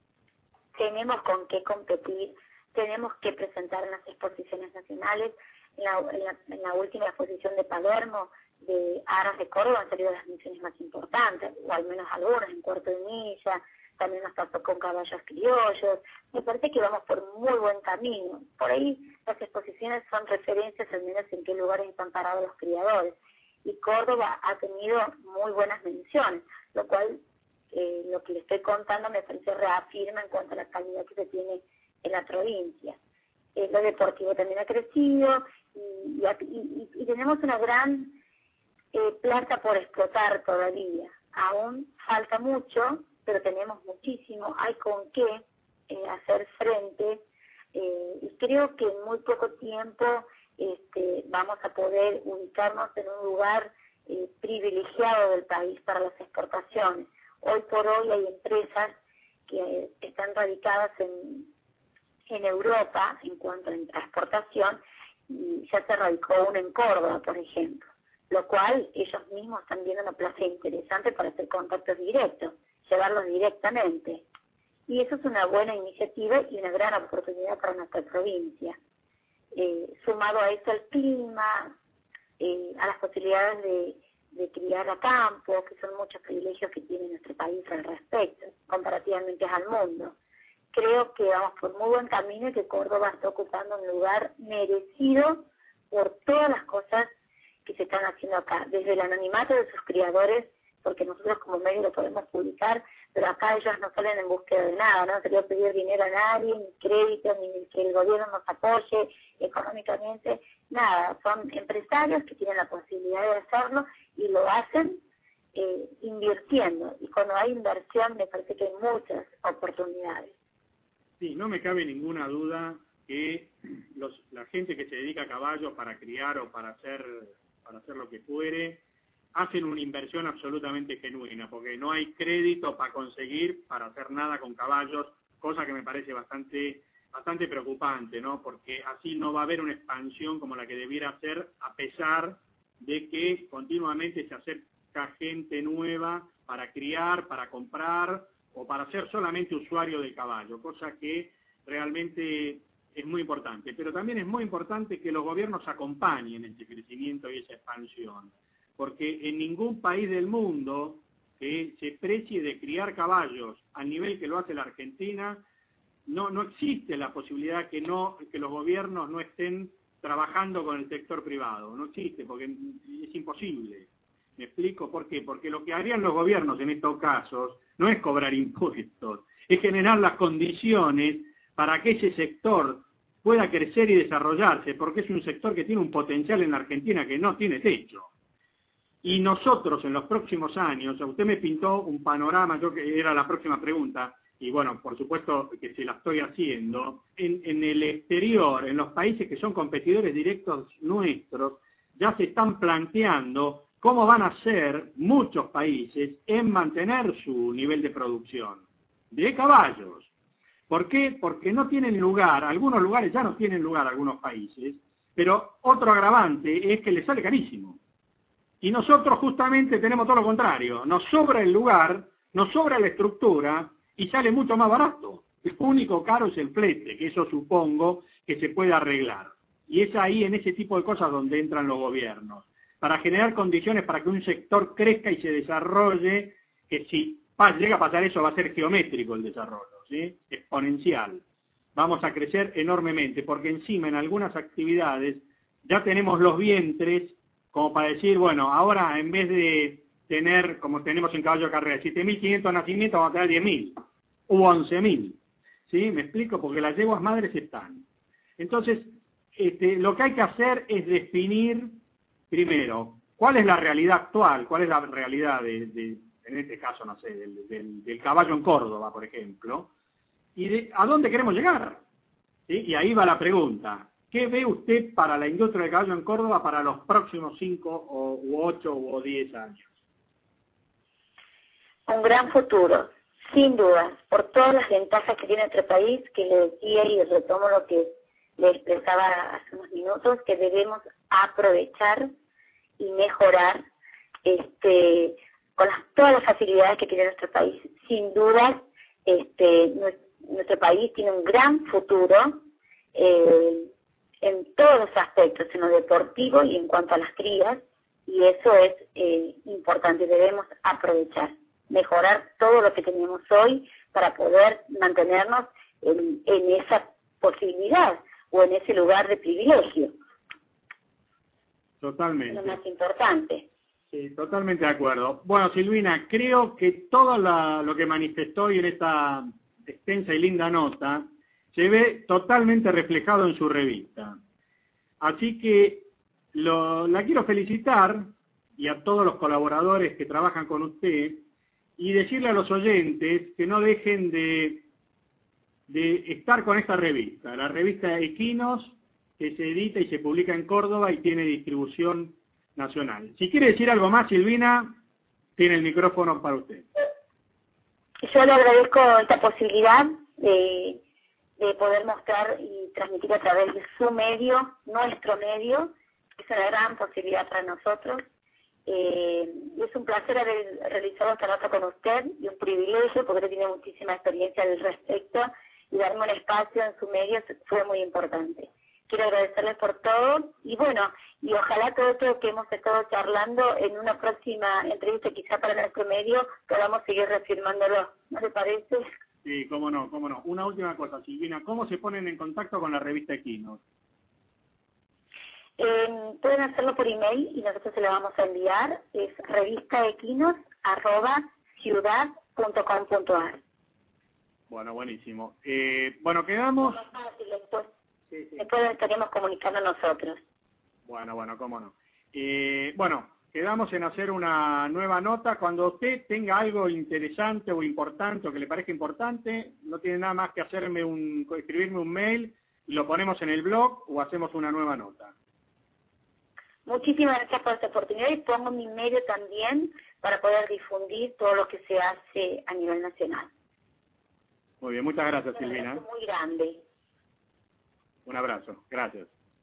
Tenemos con qué competir, tenemos que presentar en las exposiciones nacionales. En la, en la, en la última exposición de Palermo, de Aras de Córdoba, han salido las misiones más importantes, o al menos algunas, en Cuarto de Milla. También nos pasó con caballos criollos. Me parece que vamos por muy buen camino. Por ahí las exposiciones son referencias al menos en qué lugares están parados los criadores. Y Córdoba ha tenido muy buenas menciones, lo cual eh, lo que le estoy contando me parece reafirma en cuanto a la calidad que se tiene en la provincia. Eh, lo deportivo también ha crecido y, y, y, y tenemos una gran eh, plaza por explotar todavía. Aún falta mucho, pero tenemos muchísimo, hay con qué eh, hacer frente eh, y creo que en muy poco tiempo este, vamos a poder ubicarnos en un lugar eh, privilegiado del país para las exportaciones. Hoy por hoy hay empresas que eh, están radicadas en, en Europa en cuanto a la exportación y ya se radicó una en Córdoba, por ejemplo, lo cual ellos mismos están viendo una plaza interesante para hacer contactos directos, llevarlos directamente. Y eso es una buena iniciativa y una gran oportunidad para nuestra provincia. Eh, sumado a eso el clima, eh, a las posibilidades de, de criar a campo, que son muchos privilegios que tiene nuestro país al respecto, comparativamente al mundo. Creo que vamos por muy buen camino y que Córdoba está ocupando un lugar merecido por todas las cosas que se están haciendo acá, desde el anonimato de sus criadores, porque nosotros como medio lo podemos publicar, pero acá ellos no salen en búsqueda de nada, no se les pedir dinero a nadie, ni crédito, ni que el gobierno nos apoye económicamente, nada, son empresarios que tienen la posibilidad de hacerlo y lo hacen eh, invirtiendo, y cuando hay inversión me parece que hay muchas oportunidades. Sí, no me cabe ninguna duda que los, la gente que se dedica a caballos para criar o para hacer, para hacer lo que fuere, hacen una inversión absolutamente genuina, porque no hay crédito para conseguir, para hacer nada con caballos, cosa que me parece bastante bastante preocupante, ¿no? Porque así no va a haber una expansión como la que debiera ser, a pesar de que continuamente se acerca gente nueva para criar, para comprar, o para ser solamente usuario del caballo, cosa que realmente es muy importante. Pero también es muy importante que los gobiernos acompañen ese crecimiento y esa expansión, porque en ningún país del mundo que se precie de criar caballos al nivel que lo hace la Argentina, no, no existe la posibilidad que, no, que los gobiernos no estén trabajando con el sector privado. No existe, porque es imposible. ¿Me explico por qué? Porque lo que harían los gobiernos en estos casos no es cobrar impuestos, es generar las condiciones para que ese sector pueda crecer y desarrollarse, porque es un sector que tiene un potencial en la Argentina que no tiene techo. Y nosotros en los próximos años, usted me pintó un panorama, yo que era la próxima pregunta, y bueno, por supuesto que se la estoy haciendo, en, en el exterior, en los países que son competidores directos nuestros, ya se están planteando cómo van a hacer muchos países en mantener su nivel de producción de caballos. ¿Por qué? Porque no tienen lugar, algunos lugares ya no tienen lugar, algunos países, pero otro agravante es que les sale carísimo. Y nosotros justamente tenemos todo lo contrario, nos sobra el lugar, nos sobra la estructura y sale mucho más barato. El único caro es el flete, que eso supongo que se puede arreglar. Y es ahí, en ese tipo de cosas, donde entran los gobiernos, para generar condiciones para que un sector crezca y se desarrolle, que si llega a pasar eso va a ser geométrico el desarrollo, ¿sí? Exponencial. Vamos a crecer enormemente, porque encima en algunas actividades ya tenemos los vientres como para decir, bueno, ahora en vez de tener, como tenemos en caballo de carrera, siete mil quinientos nacimientos, vamos a tener diez mil u once mil. ¿Sí? ¿Me explico? Porque las yeguas madres están. Entonces, este, lo que hay que hacer es definir, primero, cuál es la realidad actual, cuál es la realidad de, de en este caso, no sé, del, del, del caballo en Córdoba, por ejemplo, y de a dónde queremos llegar. ¿Sí? Y ahí va la pregunta. ¿Qué ve usted para la industria del caballo en Córdoba para los próximos cinco, o, u ocho o diez años? Un gran futuro, sin duda, por todas las ventajas que tiene nuestro país, que le decía y retomo lo que le expresaba hace unos minutos, que debemos aprovechar y mejorar este con las, todas las facilidades que tiene nuestro país. Sin duda, este, nuestro país tiene un gran futuro eh, en todos los aspectos, en lo deportivo y en cuanto a las crías, y eso es eh, importante, debemos aprovechar, mejorar todo lo que tenemos hoy para poder mantenernos en, en esa posibilidad o en ese lugar de privilegio. Totalmente. Lo más importante. Sí, totalmente de acuerdo. Bueno, Silvina, creo que todo la, lo que manifestó hoy en esta extensa y linda nota se ve totalmente reflejado en su revista. Así que lo, la quiero felicitar, y a todos los colaboradores que trabajan con usted, y decirle a los oyentes que no dejen de, de estar con esta revista, la revista Equinos, que se edita y se publica en Córdoba y tiene distribución nacional. Si quiere decir algo más, Silvina, tiene el micrófono para usted. Yo le agradezco esta posibilidad de, de poder mostrar y transmitir a través de su medio, nuestro medio. Es una gran posibilidad para nosotros. Eh, es un placer haber realizado esta nota con usted y un privilegio porque usted tiene muchísima experiencia al respecto, y darme un espacio en su medio fue muy importante. Quiero agradecerles por todo y bueno, y ojalá todo esto que hemos estado charlando en una próxima entrevista, quizá para nuestro medio, podamos seguir reafirmándolo. ¿No le parece? Sí, cómo no, cómo no. Una última cosa, Silvina, ¿cómo se ponen en contacto con la revista Equinos? Eh, pueden hacerlo por email y nosotros se lo vamos a enviar. Es revistaequinos arroba ciudad punto com punto ar. Bueno, buenísimo. Eh, bueno, quedamos... Después, sí, sí. después estaríamos comunicando nosotros. Bueno, bueno, cómo no. Eh, bueno, quedamos en hacer una nueva nota. Cuando usted tenga algo interesante o importante o que le parezca importante, no tiene nada más que hacerme un, escribirme un mail y lo ponemos en el blog o hacemos una nueva nota. Muchísimas gracias por esta oportunidad y pongo mi medio también para poder difundir todo lo que se hace a nivel nacional. Muy bien, muchas gracias, Silvina. Un muy grande. Un abrazo, gracias.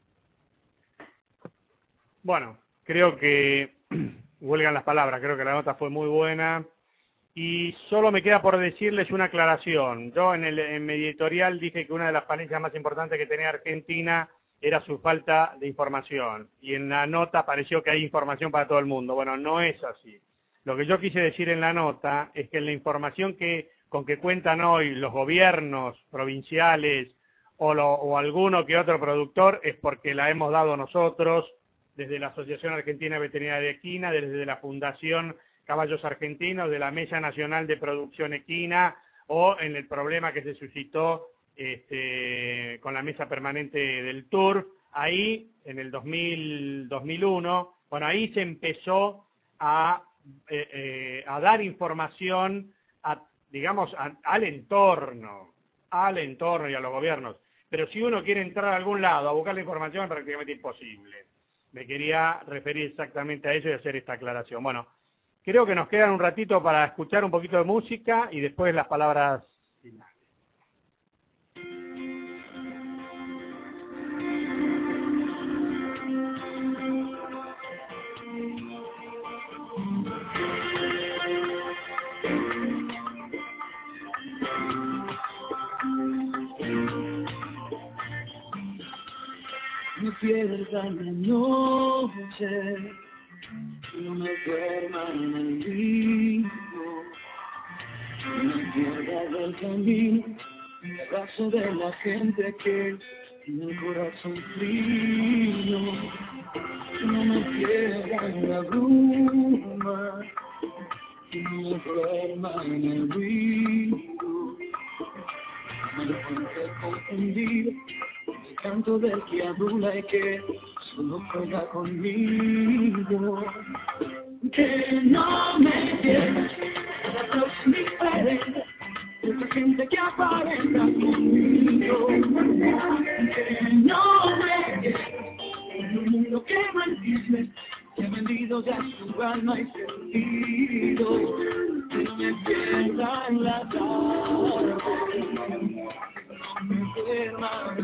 Bueno, creo que huelgan las palabras, creo que la nota fue muy buena y solo me queda por decirles una aclaración. Yo en, el, en mi editorial dije que una de las falencias más importantes que tenía Argentina era su falta de información, y en la nota pareció que hay información para todo el mundo. Bueno, no es así. Lo que yo quise decir en la nota es que la información que con que cuentan hoy los gobiernos provinciales o, lo, o alguno que otro productor es porque la hemos dado nosotros, desde la Asociación Argentina Veterinaria de Equina, desde la Fundación Caballos Argentinos, de la Mesa Nacional de Producción Equina, o en el problema que se suscitó Este, con la mesa permanente del T U R, ahí en el dos mil, dos mil uno, bueno, ahí se empezó a, eh, eh, a dar información, a, digamos, a, al entorno, al entorno y a los gobiernos. Pero si uno quiere entrar a algún lado a buscar la información es prácticamente imposible. me quería referir exactamente a eso y hacer esta aclaración. Bueno, creo que nos quedan un ratito para escuchar un poquito de música y después las palabras finales. No pierda la noche, no me duerma en el ritmo, no me pierda del camino, el abrazo de la gente que tiene el corazón frío, no me pierda en la bruma, no me duerma en el ritmo, no me encuentre confundido. El canto del que adula y que solo juega conmigo. Que no me pierdas, la próxima diferente, de esa gente que aparenta conmigo. Que no me pierdas, en un mundo que mantiene, que ha vendido ya su alma y sentido. Que no me pierda en la tarde, no me pierdas.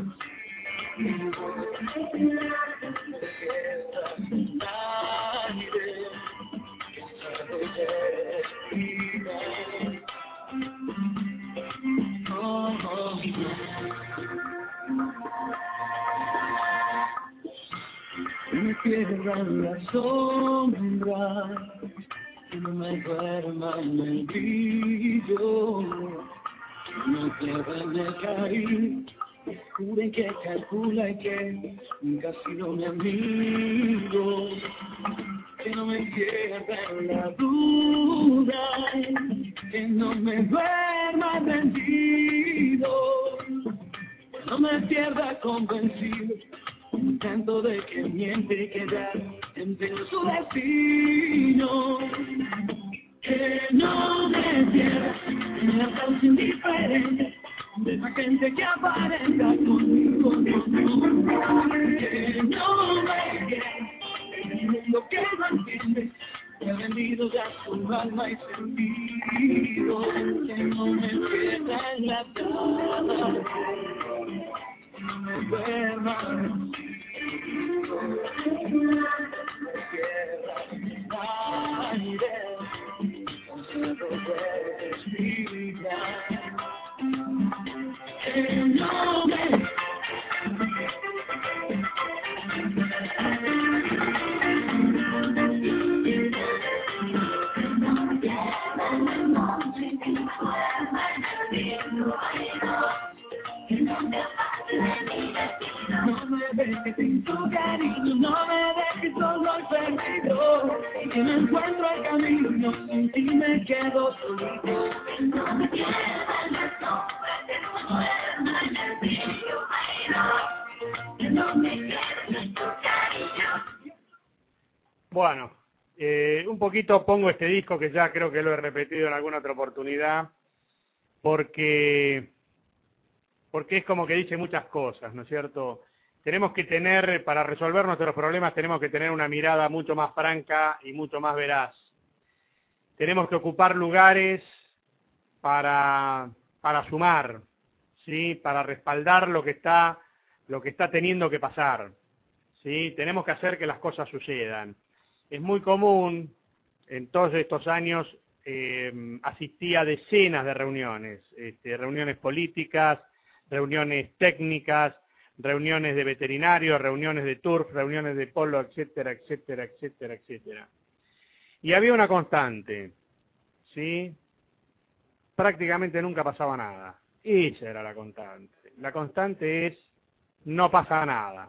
Me pierda en la sombra, que no me duerma en el brillo, me pierda en el cariño. Descubren que calcula y que nunca ha sido mi amigo, que no me pierda en la duda, que no me duerma rendido, que no me pierda convencido, intento de que miente y que ya entiendo su destino, que no me pierda en la causa indiferente de esa gente que aparenta conmigo, no, que no me quiere, el mundo que no entiende, que ha vendido ya su alma y sentido, que no me pierda en la tarde, no me duerma, que no me pierda en el aire, con cerro de espigas. No me dejes sin tu cariño, no me dejes solo y perdido, que no encuentro el camino, sin ti me quedo solito. No me pierdas en la sombra, que no duerma en el brillo, que no me quedes sin tu cariño. Bueno, eh, un poquito pongo este disco que ya creo que lo he repetido en alguna otra oportunidad, porque, porque es como que dice muchas cosas, ¿no es cierto? Tenemos que tener, para resolver nuestros problemas, tenemos que tener una mirada mucho más franca y mucho más veraz. Tenemos que ocupar lugares para, para sumar, ¿sí? Para respaldar lo que está, lo que está teniendo que pasar, ¿sí? Tenemos que hacer que las cosas sucedan. Es muy común, en todos estos años, eh, asistí a decenas de reuniones, este, reuniones políticas, reuniones técnicas, reuniones de veterinarios, reuniones de turf, reuniones de polo, etcétera, etcétera, etcétera, etcétera. Y había una constante, ¿sí? Prácticamente nunca pasaba nada. Esa era la constante. La constante es, no pasa nada.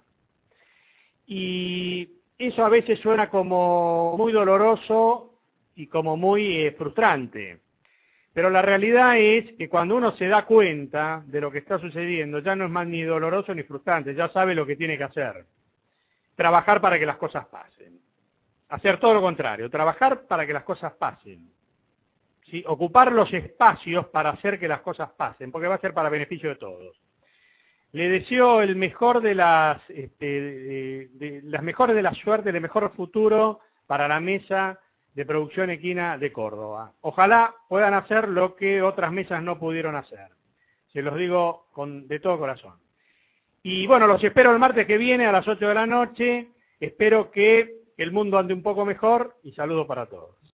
Y eso a veces suena como muy doloroso y como muy eh, frustrante. Pero la realidad es que cuando uno se da cuenta de lo que está sucediendo, ya no es más ni doloroso ni frustrante, ya sabe lo que tiene que hacer. Trabajar para que las cosas pasen. Hacer todo lo contrario, trabajar para que las cosas pasen. ¿Sí? Ocupar los espacios para hacer que las cosas pasen, porque va a ser para beneficio de todos. Le deseo el mejor de las, este, de, de, las mejores de la suerte, el mejor futuro para la mesa de producción equina de Córdoba. Ojalá puedan hacer lo que otras mesas no pudieron hacer. Se los digo con, de todo corazón. Y bueno, los espero el martes que viene a las ocho de la noche. Espero que el mundo ande un poco mejor y saludo para todos.